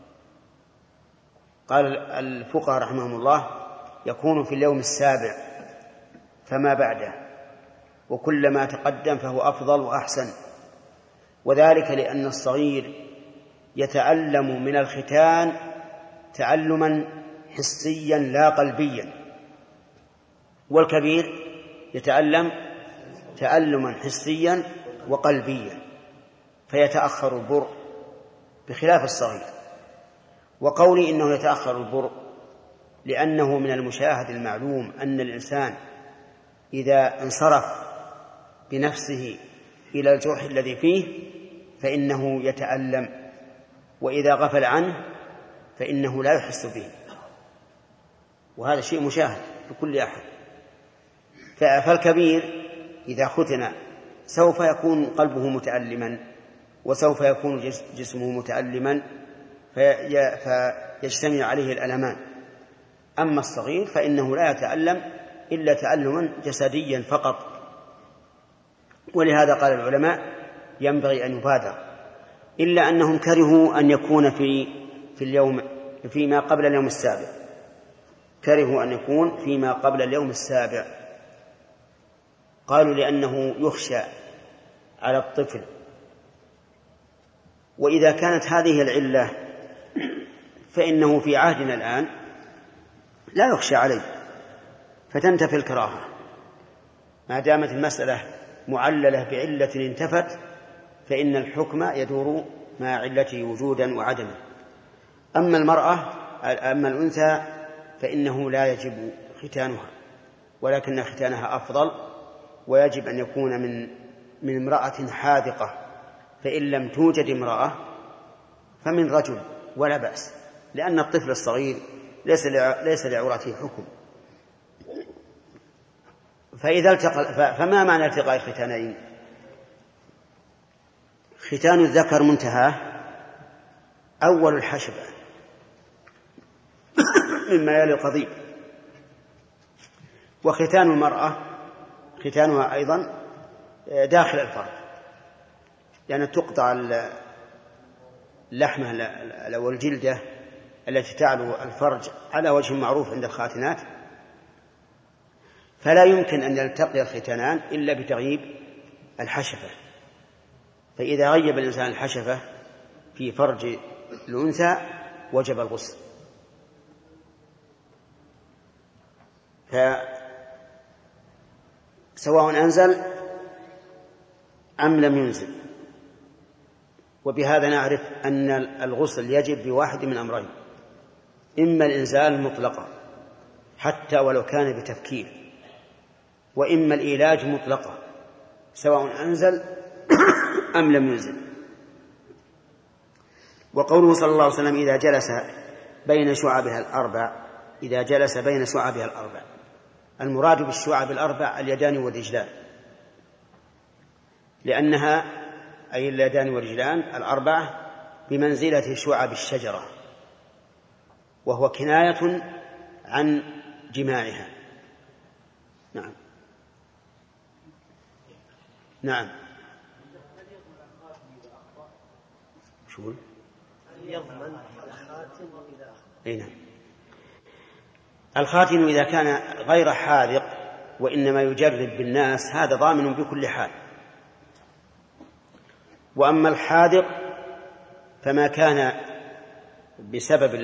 قال الفقهاء رحمهم الله يكون في اليوم 7 فما بعده، وكلما تقدم فهو أفضل وأحسن، وذلك لأن الصغير يتألم من الختان تألما حسيا لا قلبيا، والكبير يتألم تألما حسيا وقلبيا، فيتأخر البرء بخلاف الصغير. وقولي إنه يتأخر البرء لأنه من المشاهد المعلوم أن الإنسان إذا انصرف بنفسه إلى الجرح الذي فيه فإنه يتألم، وإذا غفل عنه فإنه لا يحس به، وهذا شيء مشاهد لكل أحد. فالكبير إذا ختن سوف يكون قلبه متألما وسوف يكون جسمه متألما فيجتمع عليه الألمان. أما الصغير فإنه لا يتألم إلا تألما جسديا فقط، ولهذا قال العلماء ينبغي أن يبادر، إلا أنهم كرهوا أن يكون فيما قبل اليوم 7، كرهوا أن يكون فيما قبل اليوم 7، قالوا لأنه يخشى على الطفل. وإذا كانت هذه العلة فإنه في عهدنا الآن لا يخشى عليه فتنتفي الكراهة، ما دامت المسألة معللة بعلة انتفت فإن الحكم يدور مع علته وجودا وعدما. أما الأنثى فإنه لا يجب ختانها، ولكن ختانها أفضل، ويجب أن يكون من امرأة حاذقة، فإن لم توجد امرأة فمن رجل ولا بأس، لأن الطفل الصغير ليس لعورته حكم. فما معنى التقاء الختانين؟ ختان الذكر منتهاه أول الحشبة مما يلي القضيب، وختان المرأة ختانها أيضا داخل الفرج، يعني تقطع اللحمة والجلدة التي تعلو الفرج على وجه معروف عند الخاتنات، فلا يمكن أن يلتقي الختانان إلا بتغييب الحشفة، فإذا غيب الإنسان الحشفة في فرج الأنثى وجب الغسل. سواء أنزل أم لم ينزل. وبهذا نعرف أن الغسل يجب بواحد من أمرين: إما الإنزال مطلقا حتى ولو كان بتفكير، وإما الإيلاج مطلقا سواء أنزل أم لم ينزل. وقوله صلى الله عليه وسلم إذا جلس بين شعبها الأربع، المراد بالشعب الأربع اليدان والرجلان، لأنها أي اليدان والرجلان الأربعة بمنزلة شعب الشجرة، وهو كناية عن جماعها. نعم. شو يضمن الخاتم إذا أخذ؟ الخاتم إذا كان غير حاذق وإنما يجرب بالناس هذا ضامن بكل حال. وأما الحاذق فما كان بسبب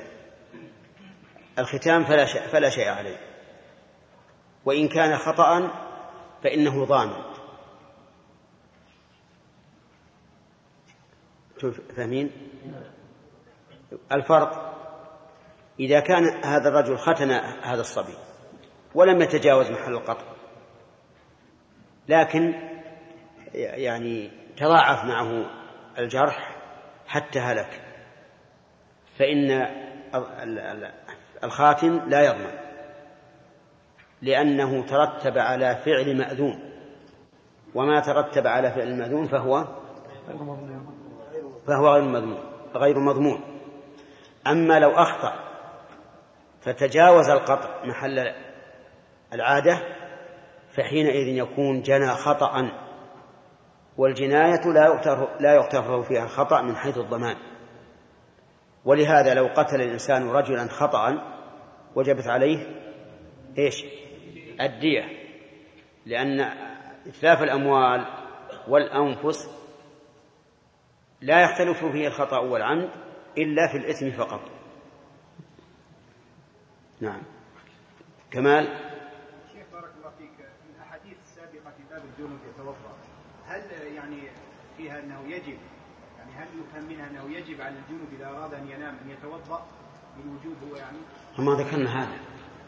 الختام فلا شيء عليه، وإن كان خطأ فإنه ضامن. فاهمين الفرق؟ إذا كان هذا الرجل ختن هذا الصبي ولم يتجاوز محل القطع، لكن يعني تضاعف معه الجرح حتى هلك، فإن الخاتم لا يضمن، لأنه ترتب على فعل مأذون، وما ترتب على فعل المأذون فهو غير مضمون. أما لو أخطأ فتجاوز القطع محل العادة فحينئذ يكون جنى خطأ، والجناية لا يغتفر فيها الخطأ من حيث الضمان. ولهذا لو قتل الإنسان رجلا خطأ وجبت عليه الدية، لأن إتلاف الأموال والأنفس لا يختلف فيه الخطأ والعمد إلا في الإثم فقط. نعم. كمال. شيخ بارك الله فيك، الأحاديث السابقة في باب الجنوب يتوضأ، هل يعني فيها أنه يجب، يعني هل يفهم منها أنه يجب على الجنوب إذا أراد أن ينام أن يتوضأ بالوجوب هو يعني؟ وما ذكرنا هذا،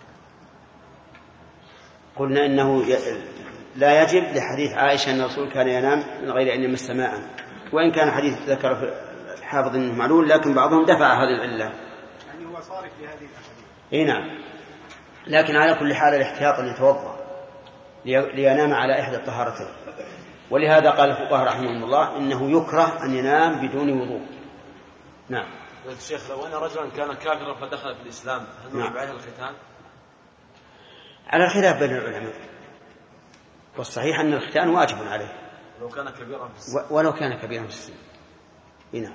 قلنا إنه لا يجب لحديث عائشة أن الرسول كان ينام من غير أن يمس ماء، وإن كان حديث ذكر الحافظ أنه معلول، لكن بعضهم دفع هذه العلة، يعني هو صارف لهذه الأحاديث. نعم. لكن على كل حال الاحتياط أن يتوضأ لينام على إحدى الطهارتين. ولهذا قال الفقهاء رحمهم الله إنه يكره أن ينام بدون وضوء. نعم. الشيخ لو أن رجلا كان كافرا فدخل في الإسلام هل يجب عليه الختان؟ على الخلاف بين العلماء، والصحيح أن الختان واجب عليه ولو كان كبيرا في السن. ولو كان كبيرا في السن. نعم.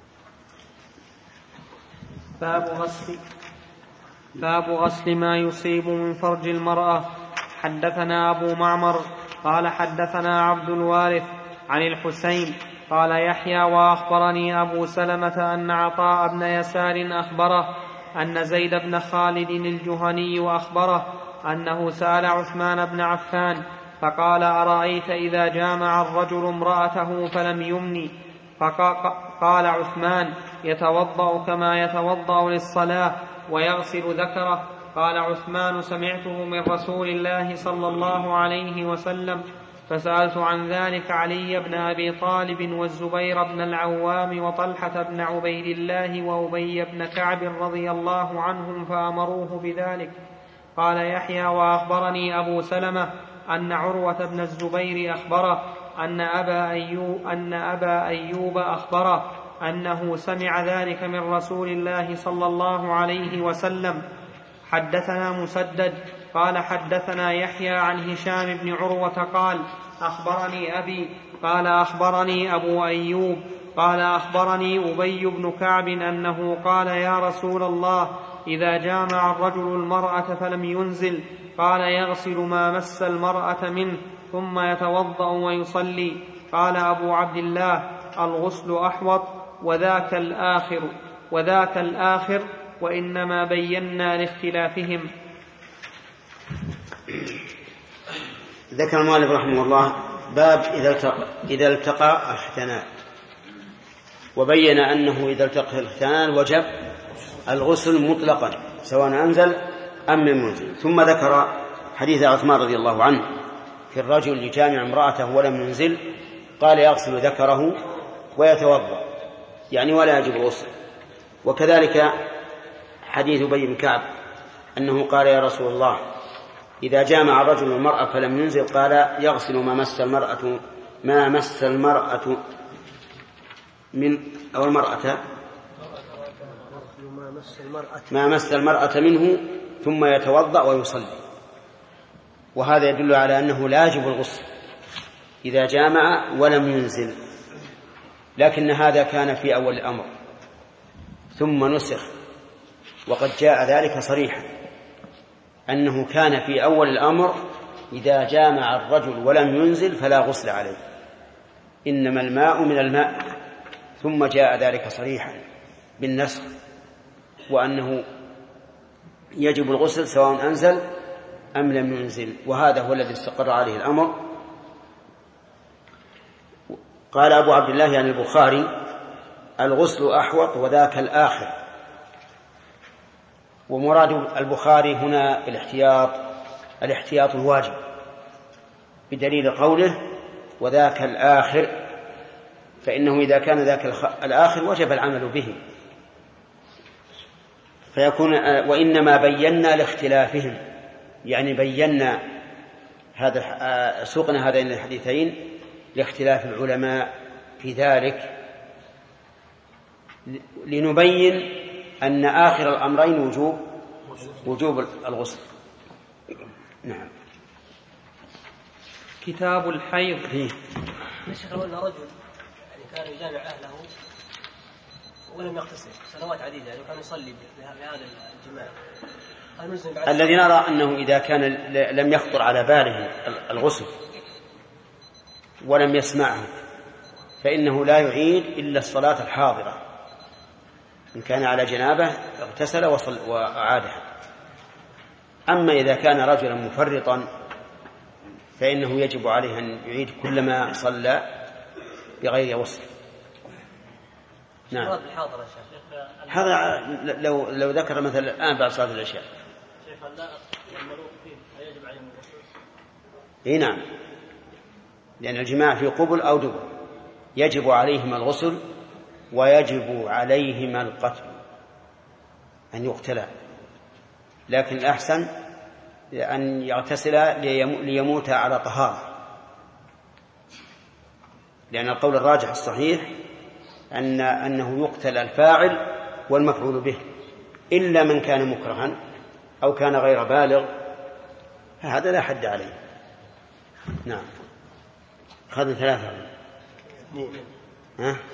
باب غسل ما يصيب من فرج المرأة. حدثنا أبو معمر قال حدثنا عبد الوارث عن الحسين قال يحيى وأخبرني أبو سلمة أن عطاء بن يسار أخبره أن زيد بن خالد الجهني أخبره أنه سأل عثمان بن عفان فقال أرأيت إذا جامع الرجل امرأته فلم يمني؟ فقال عثمان يتوضأ كما يتوضأ للصلاة ويغسل ذكره. قال عثمان سمعته من رسول الله صلى الله عليه وسلم، فسألت عن ذلك علي بن أبي طالب والزبير بن العوام وطلحة بن عبيد الله وأبي بن كعب رضي الله عنهم فأمروه بذلك. قال يحيى وأخبرني أبو سلمة أن عروة بن الزبير أخبره أن أبا أيوب أخبره أنه سمع ذلك من رسول الله صلى الله عليه وسلم. حدثنا مسدد قال حدثنا يحيى عن هشام بن عروة قال أخبرني أبي قال أخبرني أبو أيوب قال أخبرني أبي بن كعب أنه قال يا رسول الله إذا جامع الرجل المرأة فلم ينزل قال يغسل ما مس المرأة منه ثم يتوضأ ويصلي. قال أبو عبد الله الغسل أحوط وذاك الآخر وإنما بينا لاختلافهم. ذكر المؤلف رحمه الله باب إذا التقى الختانان، وبين أنه إذا التقى الختانان وجب الغسل مطلقا سواء أنزل أم لم ينزل. ثم ذكر حديث عثمان رضي الله عنه في الرجل يجامع امرأته ولم ينزل قال يغسل ذكره ويتوضأ، يعني ولا يجب الغسل. وكذلك حديث أبي بن كعب أنه قال يا رسول الله إذا جامع الرجل المرأة فلم ينزل قال يغسل ما مس المرأة من أو المرأة ما مس المرأة منه ثم يتوضأ ويصلي. وهذا يدل على أنه لا يجب الغسل إذا جامع ولم ينزل، لكن هذا كان في أول الأمر ثم نسخ، وقد جاء ذلك صريحا أنه كان في أول الأمر إذا جامع الرجل ولم ينزل فلا غسل عليه، إنما الماء من الماء، ثم جاء ذلك صريحا بالنسخ وأنه يجب الغسل سواء أنزل أم لم ينزل، وهذا هو الذي استقر عليه الأمر. قال أبو عبد الله يعني البخاري الغسل أحوط وذاك الآخر، ومراد البخاري هنا الاحتياط الواجب بدليل قوله وذاك الآخر، فإنه إذا كان ذاك الآخر وجب العمل به، فيكون وإنما بينا لاختلافهم، يعني بينا سوقنا هذين الحديثين لاختلاف العلماء في ذلك، لنبين أن آخر الأمرين وجوب الغسل. نعم. كتاب الحيض. الشيخ لو أن رجل كان يجامع أهله ولم يغتسل سنوات عديدة، يعني كان يصلي بهذا الجماع، الذي نرى أنه إذا كان لم يخطر على باله الغسل ولم يسمعه فإنه لا يعيد إلا الصلاة الحاضرة، إن كان على جنابه اغتسل وأعادها. أما إذا كان رجلا مفرطا فإنه يجب عليه أن يعيد كل ما صلى بغير غسل. نعم. هذا لو ذكر مثلا الآن بعد صلاة العشاء. إيه نعم، لأن الجماع في قبل أو دبر يجب عليهما الغسل ويجب عليهما القتل أن يقتلا، لكن الأحسن أن يغتسلا ليموتا على طهارة، لأن القول الراجح الصحيح أنه يقتل الفاعل والمفعول به، إلا من كان مكرها أو كان غير بالغ فهذا لا حد عليه. نعم. هذا ثلاثة. ها؟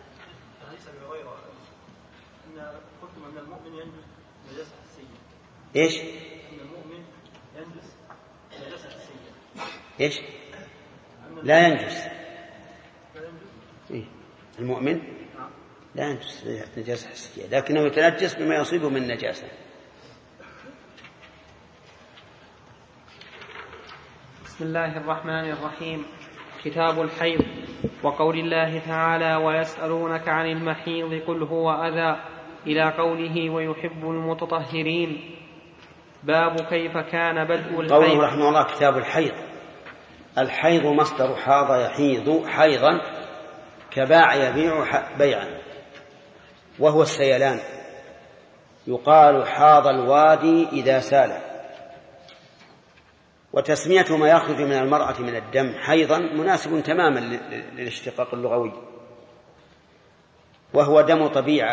إيش؟ إيش؟ لا ينجس. إيه؟ المؤمن لا ينجس نجاسة حسية، لكنه يتنجس بما يصيبه من نجاسة. بسم الله الرحمن الرحيم. كتاب الحيض. وقول الله تعالى ويسألونك عن المحيض قل هو أذى إلى قوله ويحب المتطهرين. باب كيف كان بدء الحيض. قوله رحمه الله كتاب الحيض. الحيض مصدر حاض يحيض حيضا كباع يبيع بيعا، وهو السيلان، يقال حاض الوادي إذا سال. وتسمية ما يخرج من المرأة من الدم حيضا مناسب تماما للاشتقاق اللغوي، وهو دم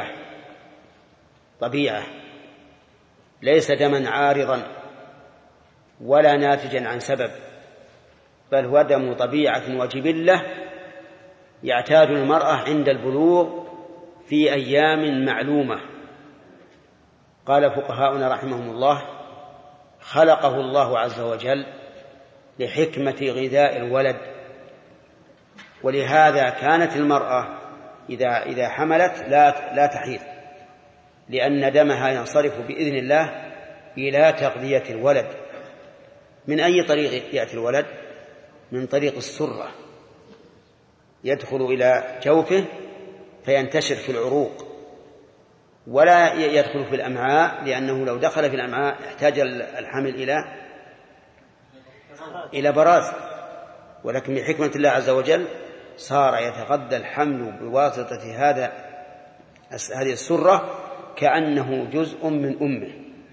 طبيعة ليس دما عارضا ولا ناتجا عن سبب، بل هو دم طبيعة وجبلة يعتاد المرأة عند البلوغ في أيام معلومة. قال فقهاؤنا رحمهم الله خلقه الله عز وجل لحكمة غذاء الولد، ولهذا كانت المرأة إذا حملت لا تحيض، لأن دمها ينصرف بإذن الله إلى تغذية الولد. من أي طريق يأتي الولد؟ من طريق السرة، يدخل إلى جوفه فينتشر في العروق ولا يدخل في الأمعاء، لأنه لو دخل في الأمعاء احتاج الحمل إلى براز، ولكن بحكمة الله عز وجل صار يتغذى الحمل بواسطة هذه السرة كأنه جزء من أمه،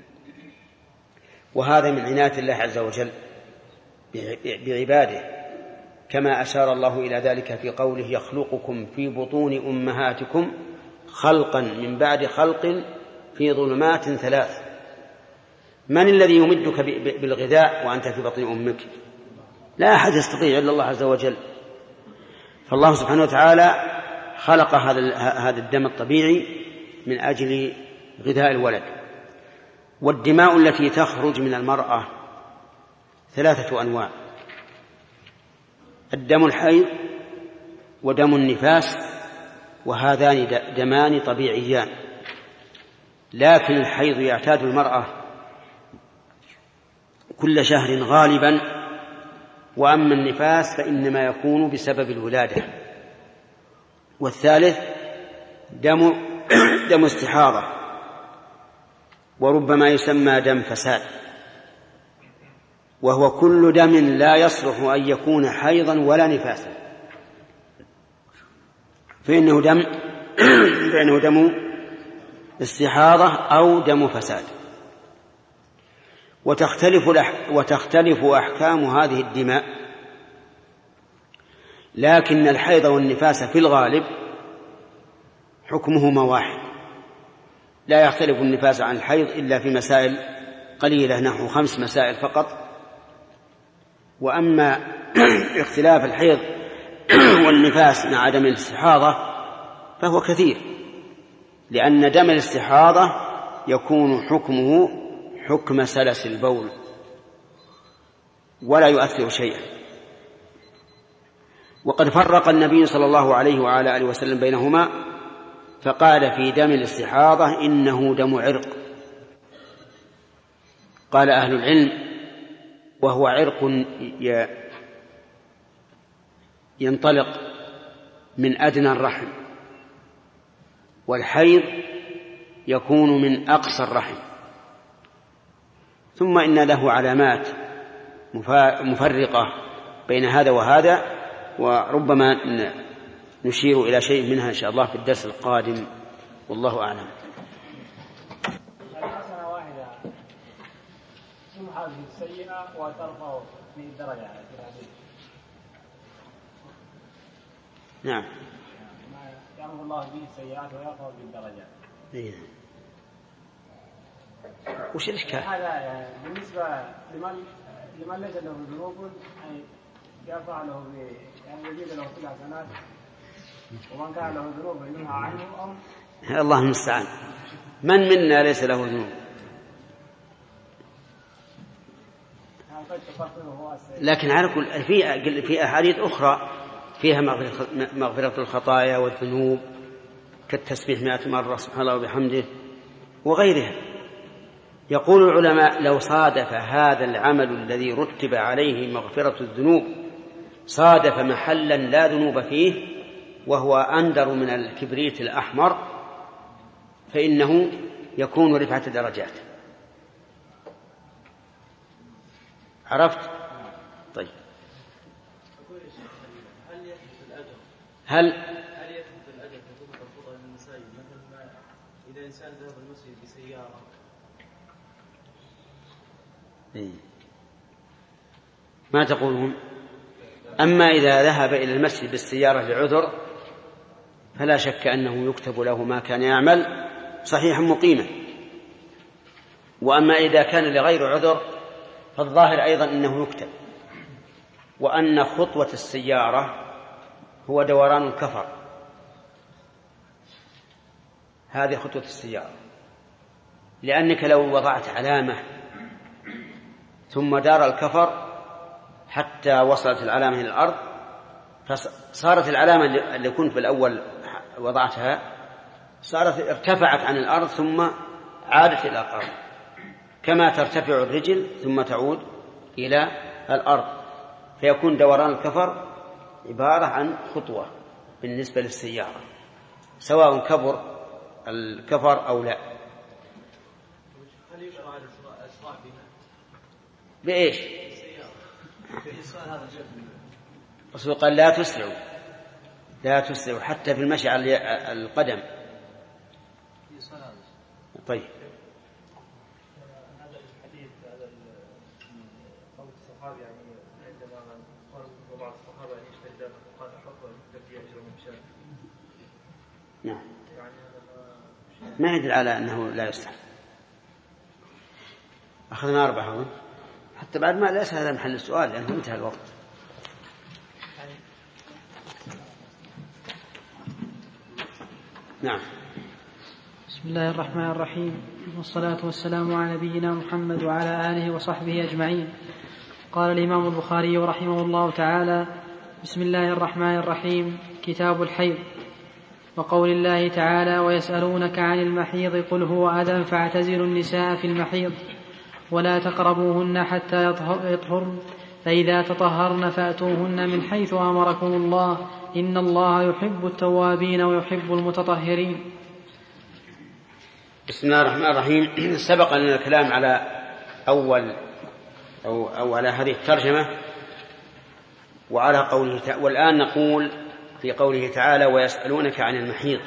وهذا من عناية الله عز وجل بعباده، كما أشار الله إلى ذلك في قوله يخلقكم في بطون أمهاتكم خلقا من بعد خلق في ظلمات 3. من الذي يمدك بالغذاء وأنت في بطن أمك؟ لا أحد يستطيع إلا الله عز وجل. فالله سبحانه وتعالى خلق هذا الدم الطبيعي من أجل غذاء الولد. والدماء التي تخرج من المرأة 3 أنواع: الدم الحيض ودم النفاس، وهذان دمان طبيعيان، لكن الحيض يعتاد المرأة كل شهر غالبا، وأما النفاس فإنما يكون بسبب الولادة. والثالث دم استحاضة، وربما يسمى دم فساد، وهو كل دم لا يصلح أن يكون حيضا ولا نفاسا، فإنه دم استحاضة أو دم فساد. وتختلف أحكام هذه الدماء، لكن الحيض والنفاس في الغالب حكمهما واحد، لا يختلف النفاس عن الحيض إلا في مسائل قليلة، نحو 5 مسائل فقط. وأما اختلاف الحيض والنفاس مع دم الاستحاضة فهو كثير، لأن دم الاستحاضة يكون حكمه حكم سلس البول ولا يؤثر شيئا. وقد فرق النبي صلى الله عليه وعلى آله وسلم بينهما، فقال في دم الاستحاضة إنه دم عرق. قال أهل العلم وهو عرق ينطلق من أدنى الرحم، والحيض يكون من أقصى الرحم، ثم إن له علامات مفرقة بين هذا وهذا، وربما نشير إلى شيء منها إن شاء الله في الدرس القادم، والله أعلم. حسنة واحدة تمحى في السيئة وترفع في الدرجة في الحديث. نعم. يأمر الله به السيئات ويرفع بالدرجات. إيه. وش الإشكال؟ هذا بالنسبة لمن ليس له ذنوب أي يرفع له يعني يزيد له في الحسنات، ومن كان له ذنوب ينهى عنه الله المستعان. من منا ليس له ذنوب؟ لكن على كل في أحاديث أخرى فيها مغفرة الخطايا والذنوب، كالتسبيح 100 مرة سبحان الله وبحمده وغيرها. يقول العلماء لو صادف هذا العمل الذي رتب عليه مغفرة الذنوب صادف محلا لا ذنوب فيه، وهو أندر من الكبريت الأحمر، فإنه يكون رفعة درجات. عرفت؟ طيب. هل يثبت الأجر في طرق الخطأ من المساجد، مثل ما إذا إنسان ذهب المسجد بسيارة؟ ما تقولون؟ أما إذا ذهب إلى المسجد بالسيارة لعذر فلا شك أنه يكتب له ما كان يعمل صحيحا مقيما. وأما إذا كان لغير عذر فالظاهر أيضا أنه يكتب، وأن خطوة السيارة هو دوران الكفر، هذه خطوة السيارة، لأنك لو وضعت علامة ثم دار الكفر حتى وصلت العلامة إلى الأرض، فصارت العلامة اللي كنت بالأول وضعتها صارت ارتفعت عن الأرض ثم عادت إلى الأرض، كما ترتفع الرجل ثم تعود إلى الأرض، فيكون دوران الكفر عبارة عن خطوة بالنسبة للسيارة، سواء كبر الكفر أو لا. هل يشرع الإسراع بها؟ بإيش؟ السيارة. هذا الجد الرسول قال لا تسرعوا حتى في المشي على القدم. طيب هذا الحديث هذا قول الصحابي يعني عندما قال بعض الصحابة أن يجتهد فقال حفظ الذي يجرم مشاة. نعم ما يدل على أنه لا يستحب. أخذنا 4 حتى بعد ما ليس هذا محل السؤال لأنه انتهى الوقت. نعم. بسم الله الرحمن الرحيم، والصلاة والسلام على نبينا محمد وعلى آله وصحبه أجمعين. قال الإمام البخاري رحمه الله تعالى: بسم الله الرحمن الرحيم. كتاب الحيض. وقول الله تعالى: ويسألونك عن المحيض قل هو أذى فاعتزلوا النساء في المحيض ولا تقربوهن حتى يطهرن فإذا تطهرن فأتوهن من حيث أمركم الله إن الله يحب التوابين ويحب المتطهرين. بسم الله الرحمن الرحيم. سبق لنا الكلام على أو على هذه الترجمة وعلى قوله تعالى، والآن نقول في قوله تعالى: ويسألونك عن المحيض.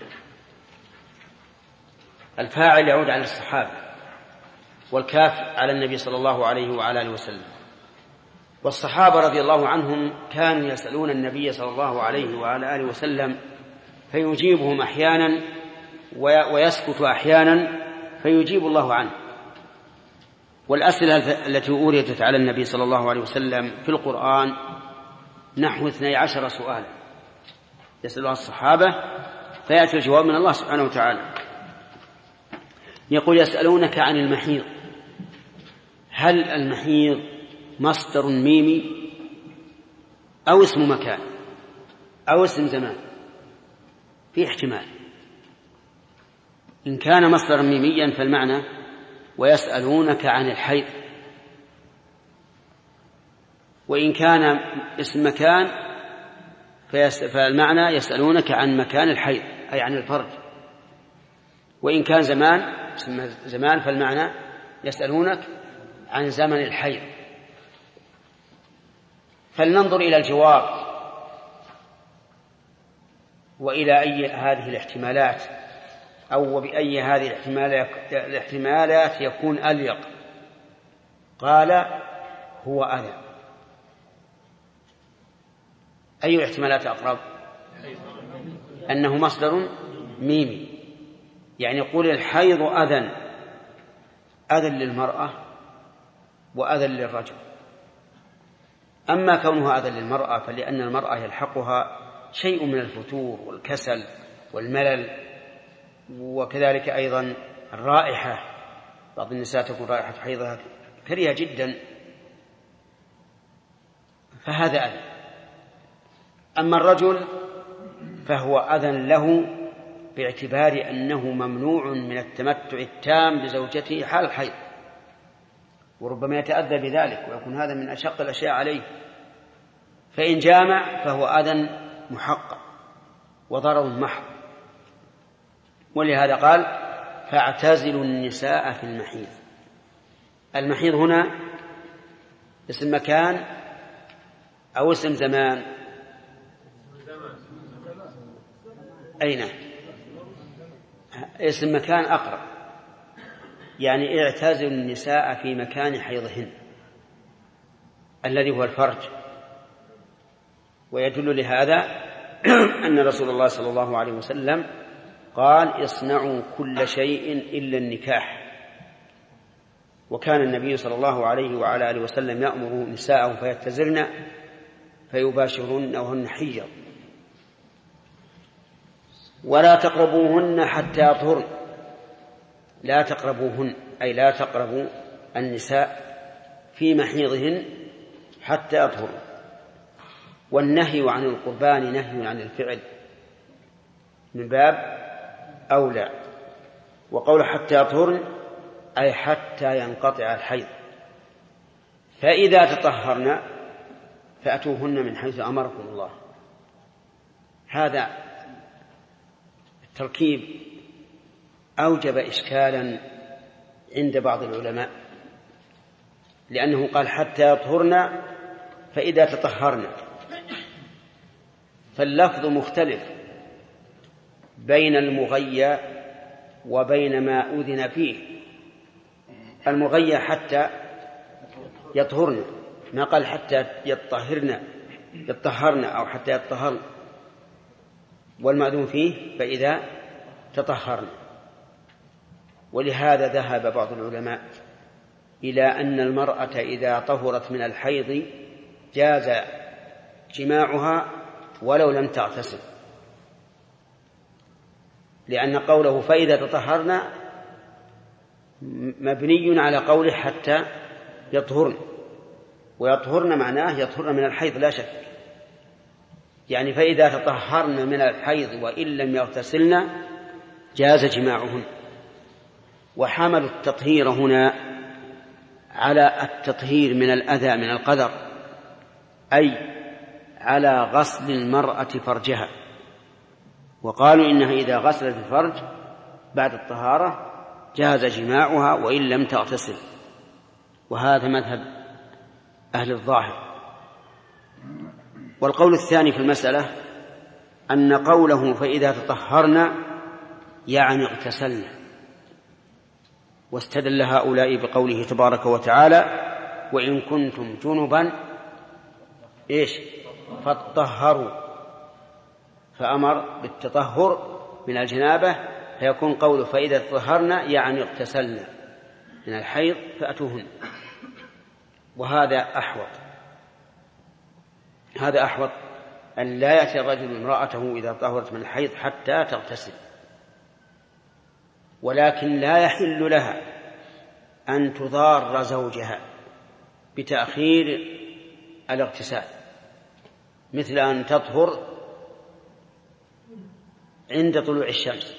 الفاعل يعود على الصحابة والكاف على النبي صلى الله عليه وعلى آله وسلم. والصحابة رضي الله عنهم كانوا يسألون النبي صلى الله عليه وعلى آله وسلم فيجيبهم أحيانا ويسكت أحيانا فيجيب الله عنه. والأسئلة التي أوردت على النبي صلى الله عليه وسلم في القرآن نحو 12 سؤالا يسألها الصحابة فيأتي الجواب من الله سبحانه وتعالى. يقول: يسألونك عن المحيض. هل المحيض مصدر ميمي أو اسم مكان أو اسم زمان؟ في احتمال. إن كان مصدرا ميميا فالمعنى ويسألونك عن الحيض، وإن كان اسم مكان فالمعنى يسألونك عن مكان الحيض أي عن الفرج، وإن كان زمان فالمعنى يسألونك عن زمن الحيض. فلننظر إلى الجواب وإلى أي هذه الاحتمالات أو بأي هذه الاحتمالات يكون أليق. قال: هو أذى. أي الاحتمالات أقرب؟ أنه مصدر ميمي، يعني يقول الحيض أذى للمرأة وأذى للرجل. أما كونها أذى للمرأة فلأن المرأة يلحقها شيء من الفتور والكسل والملل، وكذلك أيضا الرائحة. بعض النساء تكون رائحة حيضها كريهة جدا، فهذا أذى. أما الرجل فهو أذى له باعتبار أنه ممنوع من التمتع التام بزوجته حال الحيض، وربما يتأذى بذلك ويكون هذا من أشق الأشياء عليه. فإن جامع فهو أذى محقق وضرر محض. ولهذا قال: فاعتزلوا النساء في المحيض. المحيض هنا اسم مكان أو اسم زمان؟ أين؟ اسم مكان أقرب، يعني اعتزلوا النساء في مكان حيضهن الذي هو الفرج. ويدل لهذا أن رسول الله صلى الله عليه وسلم قال: اصنعوا كل شيء إلا النكاح. وكان النبي صلى الله عليه وعلى آله وسلم يأمر نساءه فيتزلن فيباشرن وهن حيض. ولا تقربوهن حتى يطهرن. لا تقربوهن أي لا تقربوا النساء في محيضهن حتى يطهرن. والنهي عن القربان نهي عن الفعل من باب أولى. وقول حتى يطهرن أي حتى ينقطع الحيض. فإذا تطهرن فأتوهن من حيث أمركم الله. هذا التركيب أوجب إشكالا عند بعض العلماء، لأنه قال حتى يطهرن فإذا تطهرن، فاللفظ مختلف بين المغيى وبين ما أذن فيه. المغيى حتى يطهرن، ما قال حتى يطهرن أو حتى يطهرن، والمأذون فيه فإذا تطهرن. ولهذا ذهب بعض العلماء إلى أن المرأة إذا طهرت من الحيض جاز جماعها ولو لم تغتسل، لأن قوله فإذا تطهرن مبني على قوله حتى يطهرن، ويطهرن معناه يطهرن من الحيض لا شك، يعني فإذا تطهرن من الحيض وإن لم يغتسلن جاز جماعهن. وحملوا التطهير هنا على التطهير من الأذى من القذر، أي على غسل المرأة فرجها، وقالوا إنها إذا غسلت الفرج بعد الطهارة جاز جماعها وإن لم تغتسل، وهذا مذهب أهل الظاهر. والقول الثاني في المسألة أن قوله فإذا تطهرن يعني اغتسلن، واستدل هؤلاء بقوله تبارك وتعالى وإن كنتم جنبا فاطهروا، فأمر بالتطهر من الجنابة، فيكون قوله فإذا تطهرن يعني اغتسلن من الحيض فأتوهن. وهذا أحوط، هذا أحوط أن لا يأتي الرجل امرأته إذا طهرت من الحيض حتى تغتسل، ولكن لا يحل لها أن تضار زوجها بتأخير الاغتسال، مثل أن تطهر عند طلوع الشمس،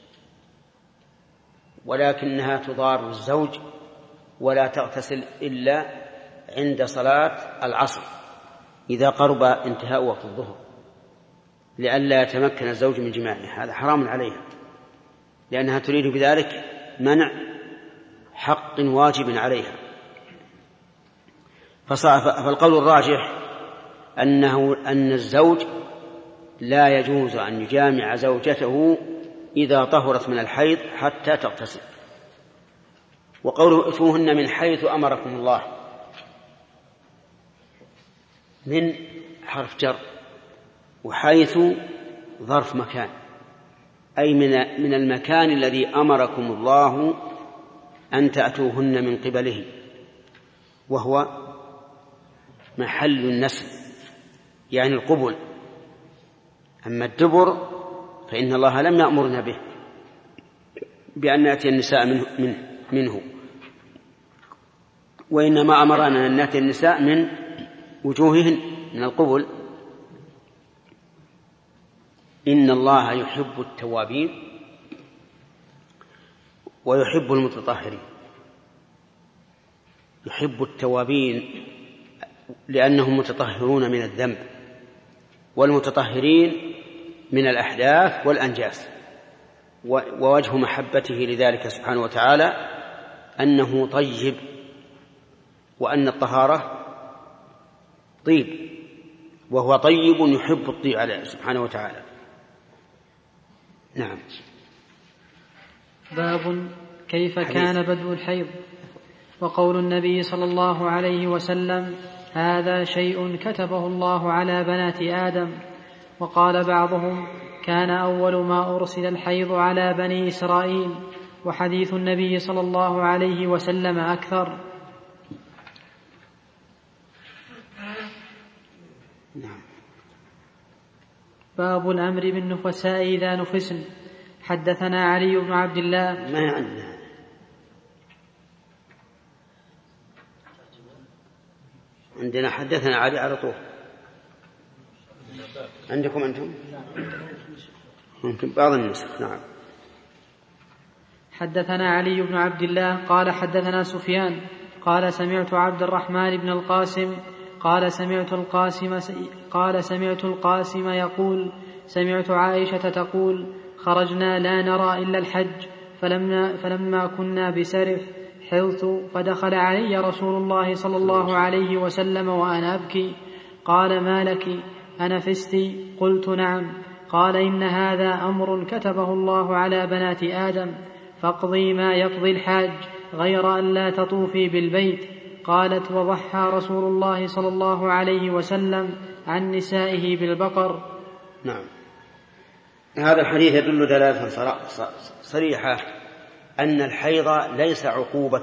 ولكنها تضار الزوج ولا تغتسل إلا عند صلاة العصر إذا قرب انتهاء وقت الظهر، لئلا يتمكن الزوج من جماعها. هذا حرام عليها، لأنها تريد بذلك منع حق واجب عليها. فالقول الراجح أن الزوج لا يجوز أن يجامع زوجته إذا طهرت من الحيض حتى تغتسل. وقوله ائتوهن من حيث أمركم الله، من حرف جر، وحيث ظرف مكان، أي من المكان الذي أمركم الله أن تأتوهن من قبله، وهو محل النسل يعني القبل. أما الدبر فإن الله لم يأمرنا به بأن نأتي النساء منه، وإنما أمرنا أن نأتي النساء من وجوههن من القبل. إن الله يحب التوابين ويحب المتطهرين. يحب التوابين لأنهم متطهرون من الذنب، والمتطهرين من الأحداث والأنجاس. ووجه محبته لذلك سبحانه وتعالى أنه طيب، وأن الطهارة طيب، وهو طيب يحب الطيب عليه سبحانه وتعالى. نعم. باب كيف كان بدء الحيض. وقول النبي صلى الله عليه وسلم هذا شيء كتبه الله على بنات آدم. وقال بعضهم كان أول ما أرسل الحيض على بني إسرائيل، وحديث النبي صلى الله عليه وسلم أكثر. باب الأمر بالنفساء إذا نفسن. حدثنا علي بن عبد الله. ما عندنا حدثنا علي على طول. عندكم أنتم؟ ممكن بعض النسخ. نعم. حدثنا علي بن عبد الله قال حدثنا سفيان قال سمعت عبد الرحمن بن القاسم قال سمعت القاسم يقول سمعت عائشة تقول خرجنا لا نرى إلا الحج، فلما كنا بسرف حضت، فدخل علي رسول الله صلى الله عليه وسلم وأنا أبكي، قال ما لك؟ أنفستي؟ قلت نعم. قال إن هذا أمر كتبه الله على بنات آدم، فاقضي ما يقضي الحاج غير أن لا تطوفي بالبيت. قالت: وضحى رسول الله صلى الله عليه وسلم عن نسائه بالبقر. نعم. هذا الحديث يدل دلالة صريحة أن الحيض ليس عقوبة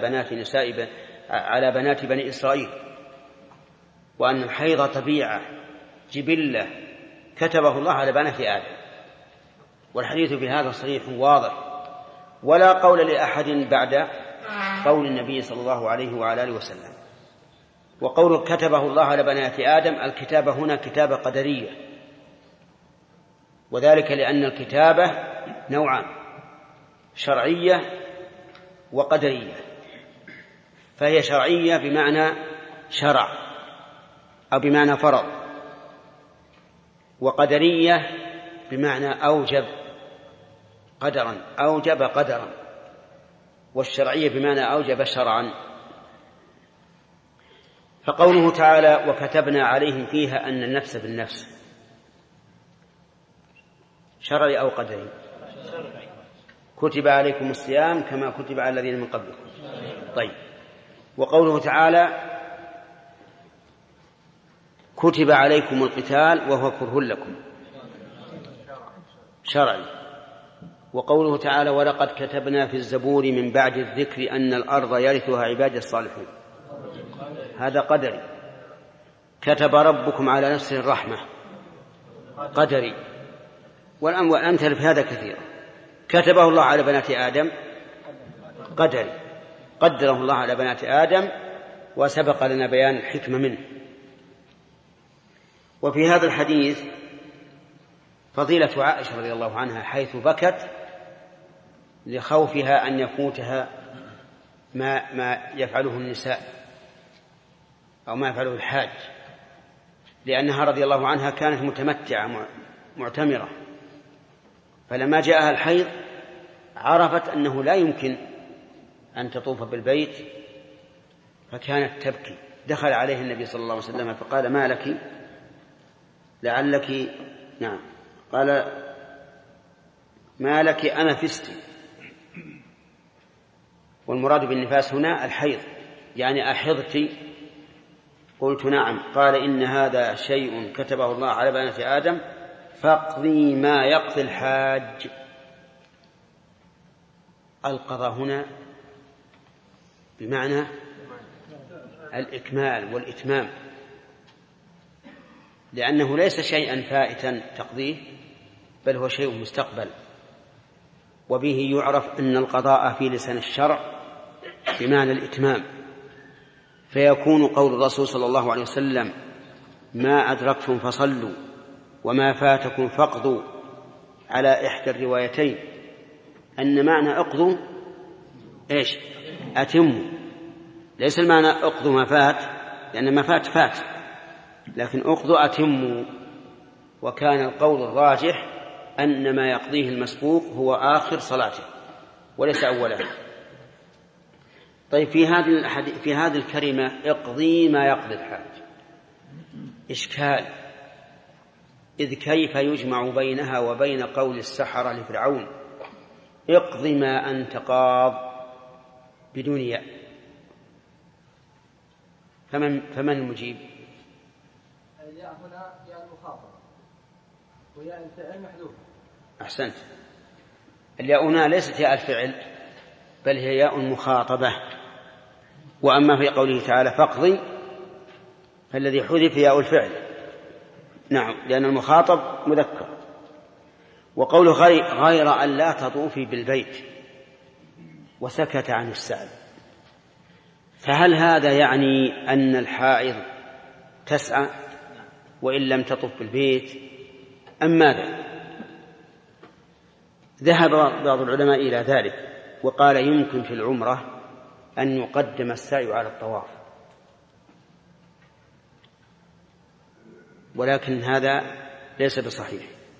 على بنات بني إسرائيل، وأن الحيض طبيعة جبلة كتبه الله على بنات آدم، والحديث في هذا صريح واضح، ولا قول لأحد بعد قول النبي صلى الله عليه وعلى آله وسلم. وقول كتبه الله على بنات آدم، الكتابة هنا كتابة قدرية، وذلك لأن الكتابة نوعان: شرعية وقدرية. فهي شرعية بمعنى شرع أو بمعنى فرض، وقدرية بمعنى أوجب قدرا، والشرعية بمعنى أوجب شرعا. فقوله تعالى: وكتبنا عليهم فيها أن النفس بالنفس، شرعي أو قدري؟ كتب عليكم الصيام كما كتب على الذين من قبلكم. طيب. وقوله تعالى: كتب عليكم القتال وهو كره لكم، شرعي. وقوله تعالى: ولقد كتبنا في الزبور من بعد الذكر أن الأرض يرثها عبادي الصالحون، هذا قدري. كتب ربكم على نفسه الرحمة، قدري. والأمثلة في هذا كثيرة. كتبه الله على بنات آدم، قدري، قدره الله على بنات آدم، وسبق لنا بيان الحكمة منه. وفي هذا الحديث فضيلة عائشة رضي الله عنها، حيث بكت لخوفها أن يفوتها ما يفعله النساء أو ما يفعله الحاج، لأنها رضي الله عنها كانت متمتعة معتمرة، فلما جاءها الحيض عرفت أنه لا يمكن أن تطوف بالبيت، فكانت تبكي. دخل عليه النبي صلى الله عليه وسلم فقال: ما لك؟ لعلك نعم قال: ما لك أنفستي؟ والمراد بالنفاس هنا الحيض، يعني أحضت؟ قلت نعم. قال: إن هذا شيء كتبه الله على بنات آدم، فاقضي ما يقضي الحاج. القضاء هنا بمعنى الإكمال والإتمام، لأنه ليس شيئا فائتا تقضيه، بل هو شيء مستقبل. وبه يعرف أن القضاء في لسان الشرع بمعنى الإتمام، فيكون قول الرسول صلى الله عليه وسلم: ما أدركتم فصلوا وما فاتكم فاقضوا، على إحدى الروايتين أن معنى اقضوا إيش؟ أتموا. ليس المعنى اقضوا ما فات، لأن ما فات فات، لكن اقضوا أتموا. وكان القول الراجح أن ما يقضيه المسبوق هو آخر صلاته وليس أوله. طيب، في هذه الكلمة اقضي ما يقضي الحاج إشكال، إذ كيف يجمع بينها وبين قول السحرة لفرعون: اقضي ما أنت قاض، بدون ياء؟ فمن المجيب؟ الياء هنا ياء المخاطبة، وياء الفعل محذوفة. أحسنت. الياء هنا ليست ياء الفعل، بل هي ياء مخاطبة. وأما في قوله تعالى فاقضي، فالذي حذف ياء الفعل، نعم، لأن المخاطب مذكر. وقوله غير أن لا تطوفي بالبيت، وسكت عن السعي، فهل هذا يعني أن الحائض تسعى وإن لم تطف بالبيت أم ماذا؟ ذهب بعض العلماء إلى ذلك، وقال يمكن في العمرة أن يقدم السعي على الطواف، ولكن هذا ليس بصحيح.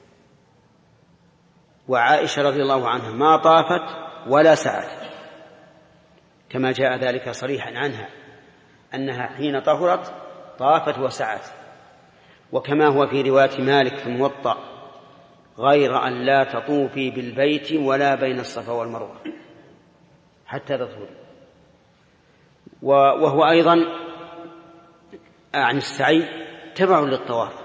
وعائشة رضي الله عنها ما طافت ولا سعت، كما جاء ذلك صريحا عنها أنها حين طهرت طافت وسعت. وكما هو في رواية مالك في الموطأ غير أن لا تطوفي بالبيت ولا بين الصفا والمروة حتى تطهري. وهو أيضا عن السعي تبع للطواف،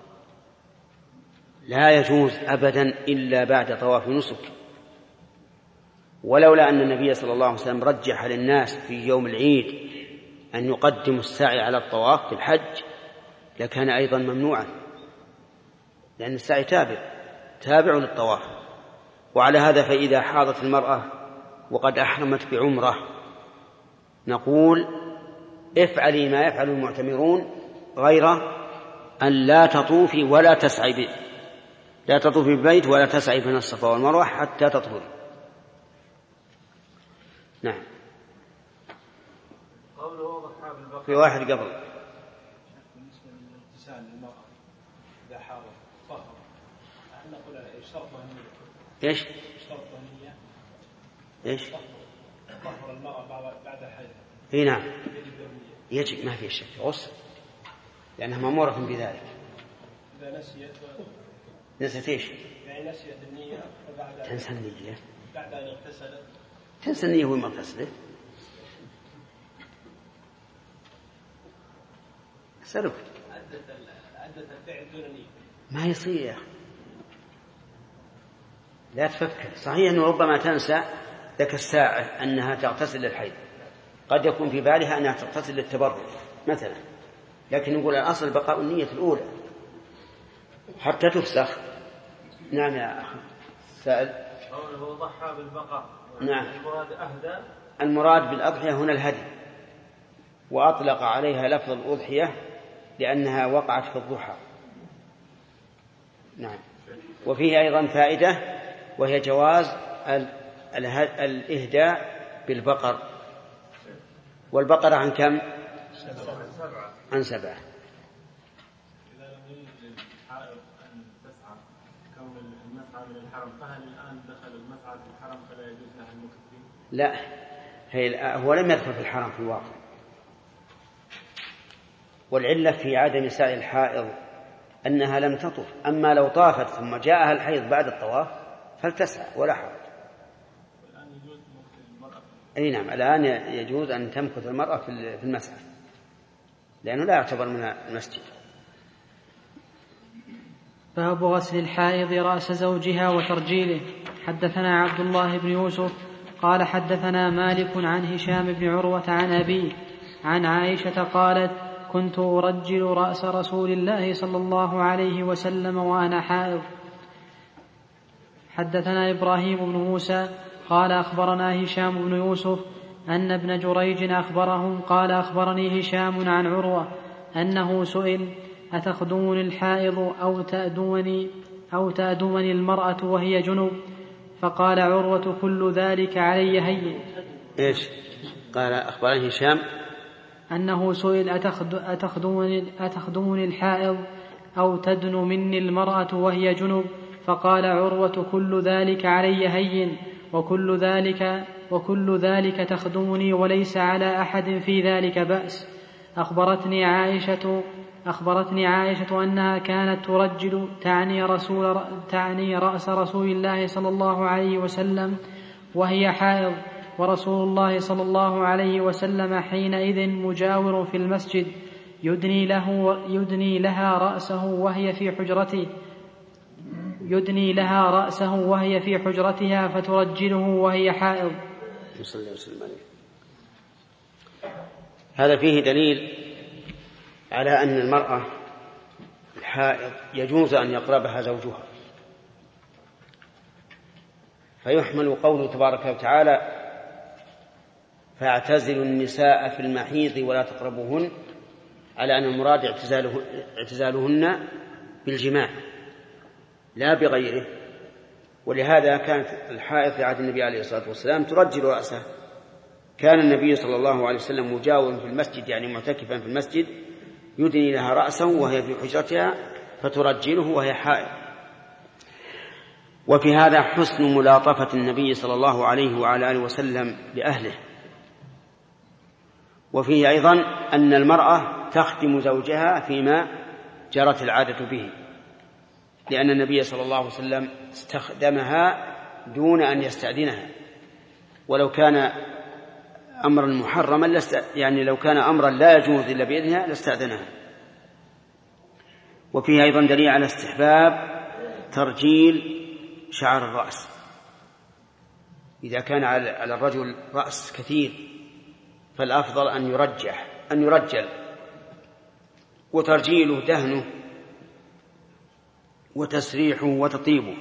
لا يجوز أبدا إلا بعد طواف نسك. ولولا أن النبي صلى الله عليه وسلم رجح للناس في يوم العيد أن يقدموا السعي على الطواف في الحج لكان أيضا ممنوعا، لأن السعي تابع للطواف. وعلى هذا فإذا حاضت المرأة وقد أحرمت بعمرة نقول افعلي ما يفعل المعتمرون غير أن لا تطوفي ولا تسعي لا تطوفي بالبيت ولا تسعي بين الصفا والمروة حتى تطهري. نعم. في واحد قبل بالنسبة للاغتسال للمرأة إذا حاضت طهر، هل نقول شرطها نية؟ إيش؟ شرطها نية. إيش؟ طهر المرأة بعد الحيض. إيه نعم يجب، ما في شك، غسل لأنها مأمورة بذلك. إذا نسيت إيش؟ يعني نسيت النية فبعد تنسى النية بعد أن اغتسلت. تنسى النية وما اغتسلت. سلوك عدت الفعل دون نية ما يصير يا أخي، لا تفكر. صحيح أنه ربما تنسى ذاك الساعة أنها تغتسل للحيض، قد يكون في بالها أنها تغتسل للتبرد مثلا، لكن نقول الأصل بقاء النية الأولى حتى تفسخ. نعم يا أخي سائل. هو ضحى بالبقر. نعم. المراد أهدى. المراد بالأضحية هنا الهدي، وأطلق عليها لفظ الأضحية لأنها وقعت في الضحى. نعم. وفيه أيضا فائدة وهي جواز الإهداء بالبقر. والبقرة عن كم؟ عن 7. إذا لم يريد الحائض أن تسعى كون المسعى من الحرم، فهل الآن دخل المسعى في الحرم فلا يجوز لها المكث فيه؟ لا، هو لم يدخل في الحرم في الواقع، والعلة في عدم سعي الحائض أنها لم تطف. أما لو طافت ثم جاءها الحيض بعد الطواف فلتسعى ولا حرج. والآن يجوز مكث المرأة. أي نعم، الآن يجوز أن تمكث المرأة في المسعى لأنه لا يعتبر من المسجد. باب غسل الحائض رأس زوجها وترجيله. حدثنا عبد الله بن يوسف قال حدثنا مالك عن هشام بن عروة عن أبيه عن عائشة قالت كنت أرجل رأس رسول الله صلى الله عليه وسلم وأنا حائض. حدثنا إبراهيم بن موسى قال أخبرنا هشام بن يوسف أن ابن جريج أخبرهم قال أخبرني هشام عن عروة أنه سئل أتخدمني الحائض أو تأدمني المرأة وهي جنب؟ فقال عروة كل ذلك علي هين. إيش قال؟ أخبرني هشام أنه سئل أتخدمني الحائض أو تدن مني المرأة وهي جنب؟ فقال عروة كل ذلك علي هين وكل ذلك تخدمني وليس على أحد في ذلك بأس. أخبرتني عائشة أنها كانت ترجل تعني رأس رسول الله صلى الله عليه وسلم وهي حائض، ورسول الله صلى الله عليه وسلم حينئذ مجاور في المسجد يدني لها رأسه وهي في حجرتها فترجله وهي حائض. هذا فيه دليل على أن المرأة الحائض يجوز أن يقربها زوجها، فيحمل قوله تبارك وتعالى فاعتزلوا النساء في المحيض ولا تقربوهن على أن المراد اعتزالهن بالجماع لا بغيره. ولهذا كانت الحائض في عهد النبي عليه الصلاة والسلام ترجل رأسه. كان النبي صلى الله عليه وسلم مجاورا في المسجد يعني معتكفا في المسجد يدني لها رأسه وهي في حجرتها فترجله وهي حائض. وفي هذا حسن ملاطفة النبي صلى الله عليه وعلى آله وسلم لأهله. وفيه أيضا أن المرأة تخدم زوجها فيما جرت العادة به، لأن النبي صلى الله عليه وسلم استخدمها دون أن يستأذنها، ولو كان أمرا محرما يعني لو كان أمرا لا يجوز إلا بإذنها لاستأذنها. وفيه أيضا دليل على استحباب ترجيل شعر الرأس، إذا كان على الرجل رأس كثير فالأفضل أن يرجل، وترجيله دهنه وتسريحه وتطيبه.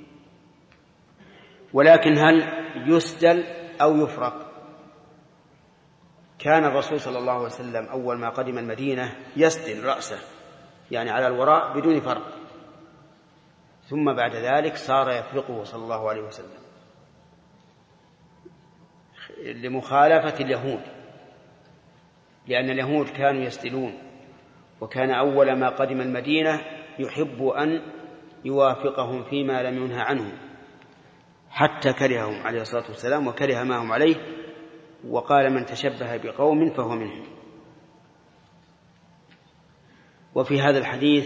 ولكن هل يسدل أو يفرق؟ كان الرسول صلى الله عليه وسلم أول ما قدم المدينة يسدل رأسه يعني على الوراء بدون فرق، ثم بعد ذلك صار يفرقه صلى الله عليه وسلم لمخالفة اليهود، لأن اليهود كانوا يسدلون، وكان أول ما قدم المدينة يحب أن يوافقهم فيما لم ينهى عنه، حتى كرههم عليه الصلاة والسلام وكره ما هم عليه، وقال من تشبه بقوم فهو منهم. وفي هذا الحديث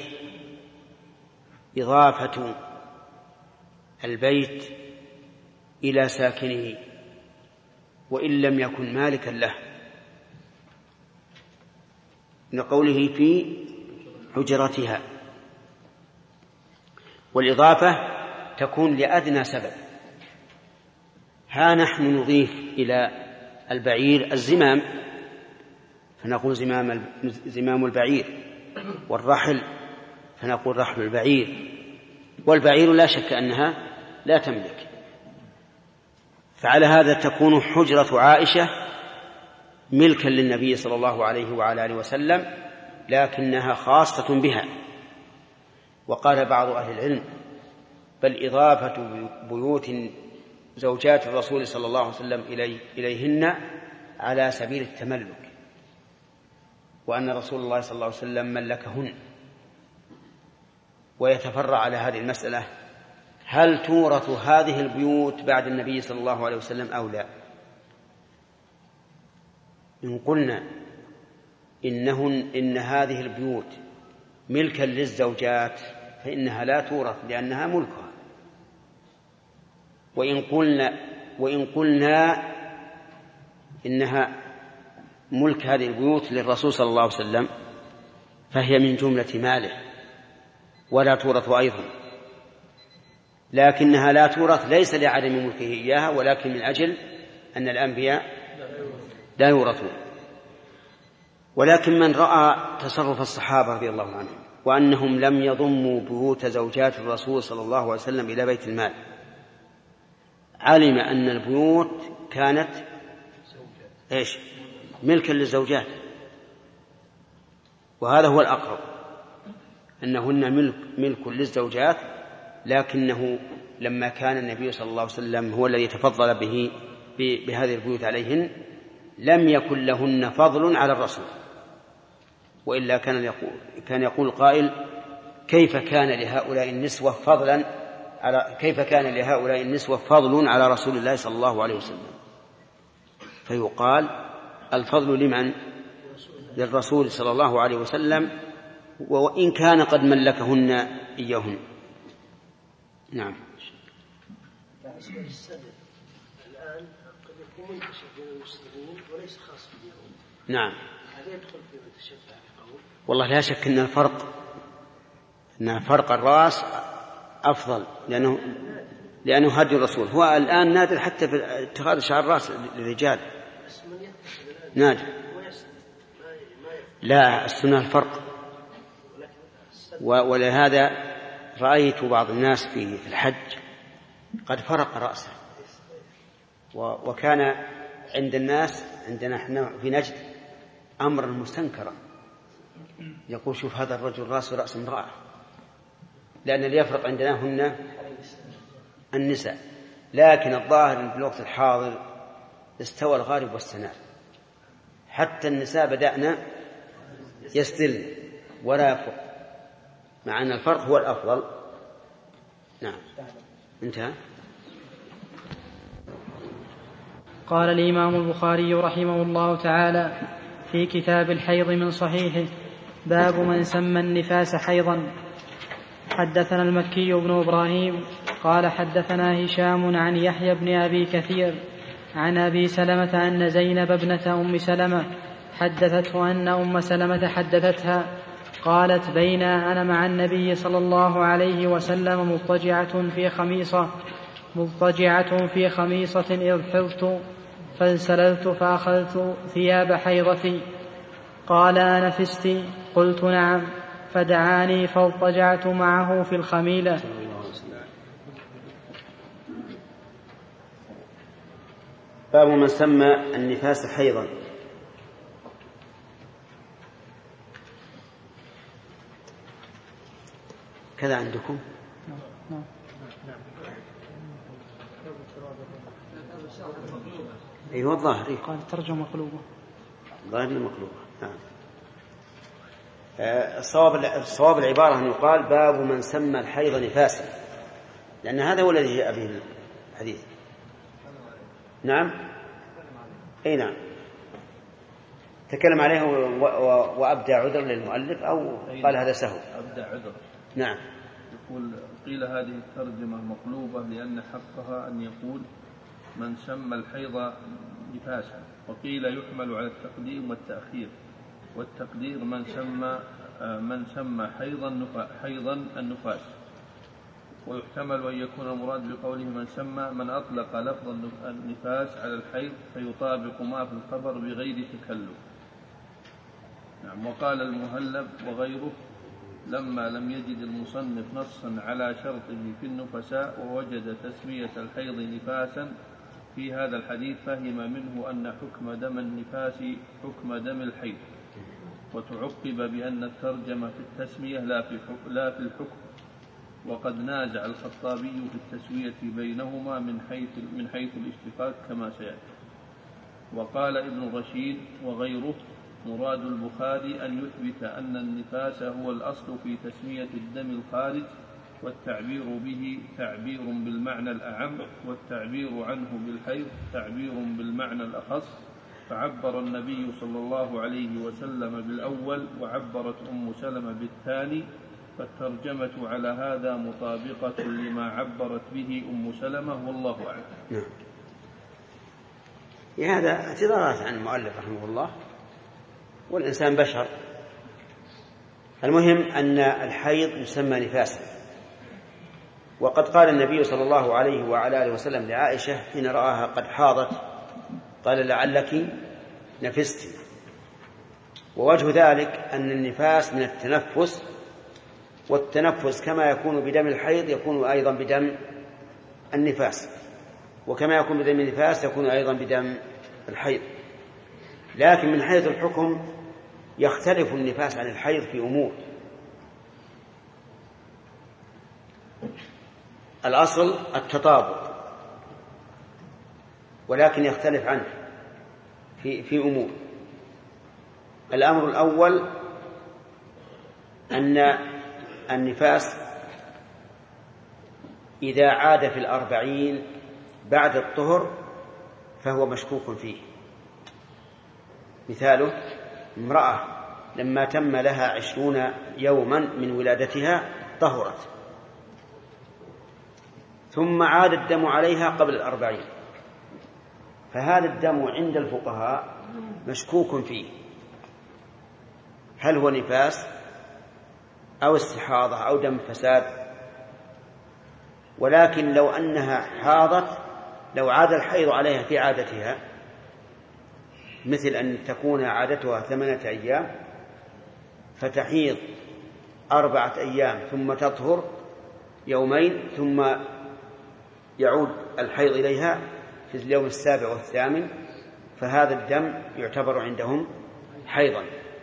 إضافة البيت إلى ساكنه وإن لم يكن مالكا له، من قوله في حجرتها، والإضافة تكون لأدنى سبب. ها نحن نضيف إلى البعير الزمام فنقول زمام البعير، والرحل فنقول رحل البعير، والبعير لا شك أنها لا تملك. فعلى هذا تكون حجرة عائشة ملكا للنبي صلى الله عليه وعلى آله وسلم، لكنها خاصة بها. وقال بعض أهل العلم بل إضافة بيوت زوجات الرسول صلى الله عليه وسلم إليهن على سبيل التملك، وأن رسول الله صلى الله عليه وسلم ملكهن. ويتفرع على هذه المسألة هل تورث هذه البيوت بعد النبي صلى الله عليه وسلم أو لا؟ إن قلنا إن هذه البيوت ملكا للزوجات فإنها لا تورث لأنها ملكها، وإن قلنا إنها ملك هذه البيوت للرسول صلى الله عليه وسلم فهي من جملة ماله ولا تورث أيضا، لكنها لا تورث ليس لعدم ملكه إياها، ولكن من أجل أن الأنبياء لا يورثون. ولكن من رأى تصرف الصحابة رضي الله عنهم وأنهم لم يضموا بيوت زوجات الرسول صلى الله عليه وسلم إلى بيت المال علم أن البيوت كانت ملكا للزوجات، وهذا هو الأقرب أنهن ملك للزوجات، لكنه لما كان النبي صلى الله عليه وسلم هو الذي تفضل بهذه البيوت عليهن لم يكن لهن فضل على الرسول، وإلا كان يقول قائل كيف كان لهؤلاء النسوة فضل على رسول الله صلى الله عليه وسلم؟ فيقال الفضل لمن؟ للرسول صلى الله عليه وسلم، وإن كان قد ملكهن إياهن. نعم. الآن قد يكون منتشر بين المسلمين وليس خاص باليهود. نعم. هذا يدخل في متشبه القول. والله لا شك أن فرق الرأس أفضل، لأنه هدي الرسول. هو الآن نادر حتى في اتخاذ شعر الرأس للرجال، نادر. لا، السنة الفرق. ولهذا رأيت بعض الناس في الحج قد فرق رأسه، وكان عند الناس عندنا احنا في نجد أمر مستنكرا، يقول شوف هذا الرجل رأسه رأس امرأة، لأن اللي يفرق عندنا هن النساء. لكن الظاهر في الوقت الحاضر استوى الغالب والسناد، حتى النساء بدأنا يستلن ولا يفرق، مع أن الفرق هو الأفضل. نعم. انتهى. قال الإمام البخاري رحمه الله تعالى في كتاب الحيض من صحيحه: باب من سمى النفاس حيضا. حدثنا المكي بن إبراهيم قال حدثنا هشام عن يحيى بن أبي كثير عن أبي سلمة أن زينب ابنة أم سلمة حدثته أن أم سلمة حدثتها قالت بين أنا مع النبي صلى الله عليه وسلم مضطجعة في خميصة إذ حضت فانسللت فأخذت ثياب حيضتي. قال أنفست؟ قلت نعم. فدعاني فاضطجعت معه في الخميلة. باب من سمى النفاس حيضا. كذا عندكم؟ أيوة الظاهر قال ترجمة مقلوبة. ظاهر مقلوبة. نعم. الصواب العبارة أن يقال باب من سمى الحيض نفاسا، لأن هذا هو الذي جاء به الحديث. نعم. أي نعم. تكلم عليه وأبدى عذر للمؤلف أو قال هذا سهو؟ أبدى عذر. نعم. يقول قيل هذه الترجمة مقلوبة لأن حقها أن يقول من سمى الحيض نفاسا، وقيل يحمل على التقديم والتأخير، والتقدير من سمى حيضا النفاس، ويحتمل أن يكون المراد بقوله من سمى من أطلق لفظ النفاس على الحيض فيطابق ما في الخبر بغير تكلف. نعم. وقال المهلب وغيره لما لم يجد المصنف نصا على شرطه في النفساء ووجد تسمية الحيض نفاسا في هذا الحديث فهم منه أن حكم دم النفاس حكم دم الحيض، وتعقب بأن الترجمة في التسمية لا في الحكم. وقد نازع الخطابي في التسوية بينهما من حيث الاشتقاق كما سيأتي. وقال ابن رشيد وغيره مراد البخاري أن يثبت أن النفاس هو الأصل في تسمية الدم الخارج، والتعبير به تعبير بالمعنى الأعم، والتعبير عنه بالحيض تعبير بالمعنى الأخص، فعبر النبي صلى الله عليه وسلم بالأول وعبرت أم سلمة بالثاني، فالترجمة على هذا مطابقة لما عبرت به أم سلمة والله أعلم. نعم. هذا اعتذارات عن المؤلف رحمه الله، والإنسان بشر. المهم أن الحيض يسمى نفاسا، وقد قال النبي صلى الله عليه وعلى آله وسلم لعائشة حين رآها قد حاضت قال لعلك نفست. ووجه ذلك أن النفاس من التنفس، والتنفس كما يكون بدم الحيض يكون أيضا بدم النفاس، وكما يكون بدم النفاس يكون أيضا بدم الحيض. لكن من حيث الحكم يختلف النفاس عن الحيض في أمور. الأصل التطابق، ولكن يختلف عنه في أمور. الأمر الأول أن النفاس إذا عاد في 40 بعد الطهر فهو مشكوك فيه. مثاله امرأة لما تم لها 20 يوما من ولادتها طهرت، ثم عاد الدم عليها قبل 40، فهذا الدم عند الفقهاء مشكوك فيه، هل هو نفاس أو استحاضة أو دم فساد. ولكن لو أنها حاضت، لو عاد الحيض عليها في عادتها، مثل أن تكون عادتها 8 أيام فتحيض 4 أيام ثم تطهر يومين ثم يعود الحيض إليها في اليوم 7 و8، فهذا الدم يعتبر عندهم حيضا.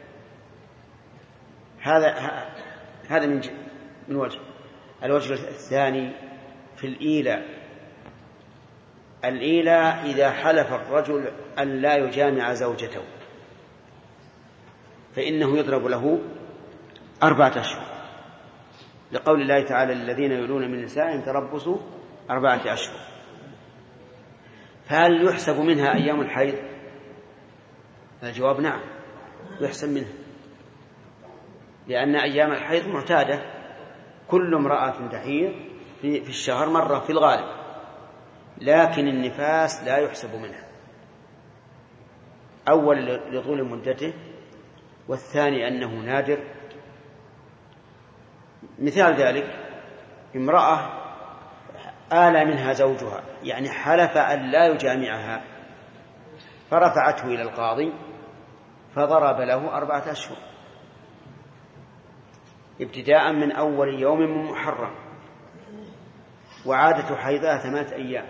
هذا من وجه. الوجه الثاني في الإيلاء إذا حلف الرجل أن لا يجامع زوجته فإنه يضرب له 4 أشهر، لقول الله تعالى الذين يؤلون من نسائهم تربصوا 4 أشهر. فهل يحسب منها أيام الحيض؟ الجواب نعم، يحسب منها. لأن أيام الحيض معتادة، كل امرأة تحيض في الشهر مرة في الغالب، لكن النفاس لا يحسب منها، أول لطول مدته، والثاني أنه نادر. مثال ذلك امرأة آل منها زوجها، يعني حلف أن لا يجامعها، فرفعته إلى القاضي فضرب له 4 أشهر ابتداء من أول يوم من محرم، وعادة حيضها 8 أيام.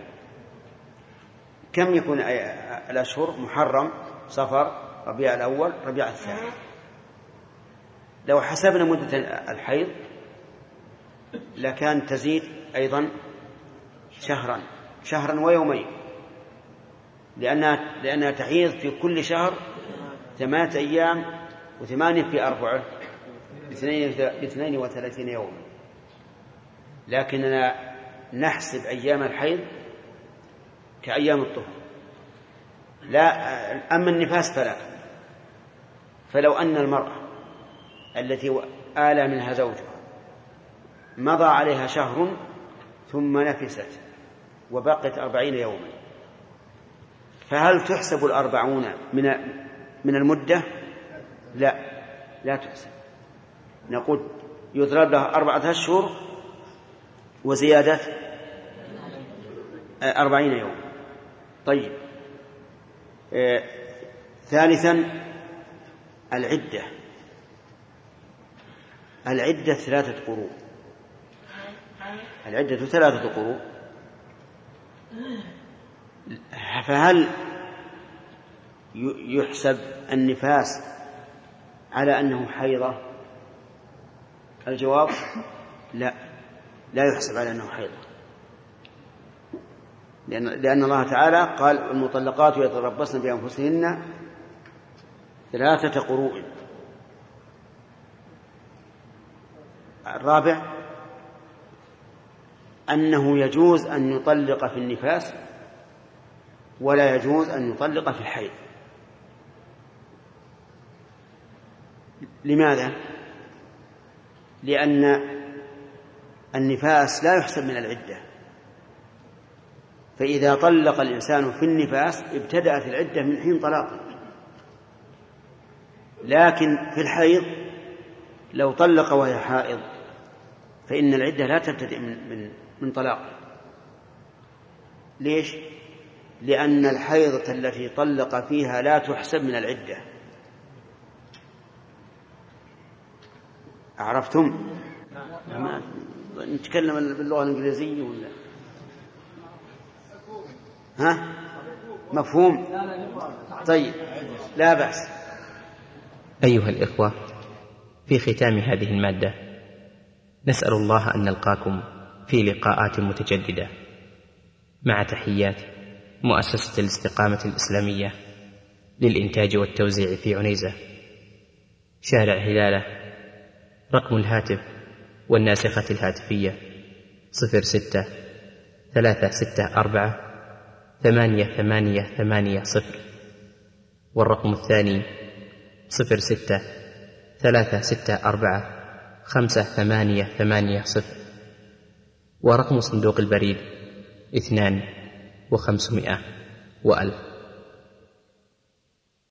كم يكون الأشهر؟ محرم، صفر، ربيع الأول، ربيع الثاني. لو حسبنا مدة الحيض لكان تزيد أيضا شهرا ويومين، لأنها تحيض في كل شهر 8 أيام، و8 في 4 ب32 يوما. لكننا نحسب أيام الحيض كأيام الطهر. لا، أما النفاس فلو أن المرأة التي آل منها زوجها مضى عليها شهر ثم نفست وبقت 40 يوما، فهل تحسب 40 من المدة؟ لا تحسب. نقول يضرب لها 4 أشهر وزيادة 40 يوم. طيب، ثالثا العدة 3 قروء. العدة 3 قروء، فهل يحسب النفاس على أنه حيضة؟ الجواب لا يحسب على أنه حيضة، لأن الله تعالى قال المطلقات يتربصن بأنفسهن 3 قروء. الرابع أنه يجوز أن يطلق في النفاس ولا يجوز أن يطلق في الحيض. لماذا؟ لأن النفاس لا يحسب من العدة، فإذا طلق الإنسان في النفاس ابتدأت العدة من حين طلاقه. لكن في الحيض لو طلق وهي حائض فإن العدة لا تبتدئ من طلاقه. ليش؟ لأن الحيضة التي طلق فيها لا تحسب من العدة. عرفتم؟ نتكلم باللغة الإنجليزية ولا؟ ها؟ مفهوم؟ طيب، لا بأس. أيها الإخوة، في ختام هذه المادة نسأل الله أن نلقاكم في لقاءات متجددة، مع تحيات مؤسسة الاستقامة الإسلامية للإنتاج والتوزيع في عنيزة، شارع هلالة. رقم الهاتف والناسخة الهاتفية 06-364-8880، والرقم الثاني 06-364-5880، ورقم صندوق البريد 2500 و1000.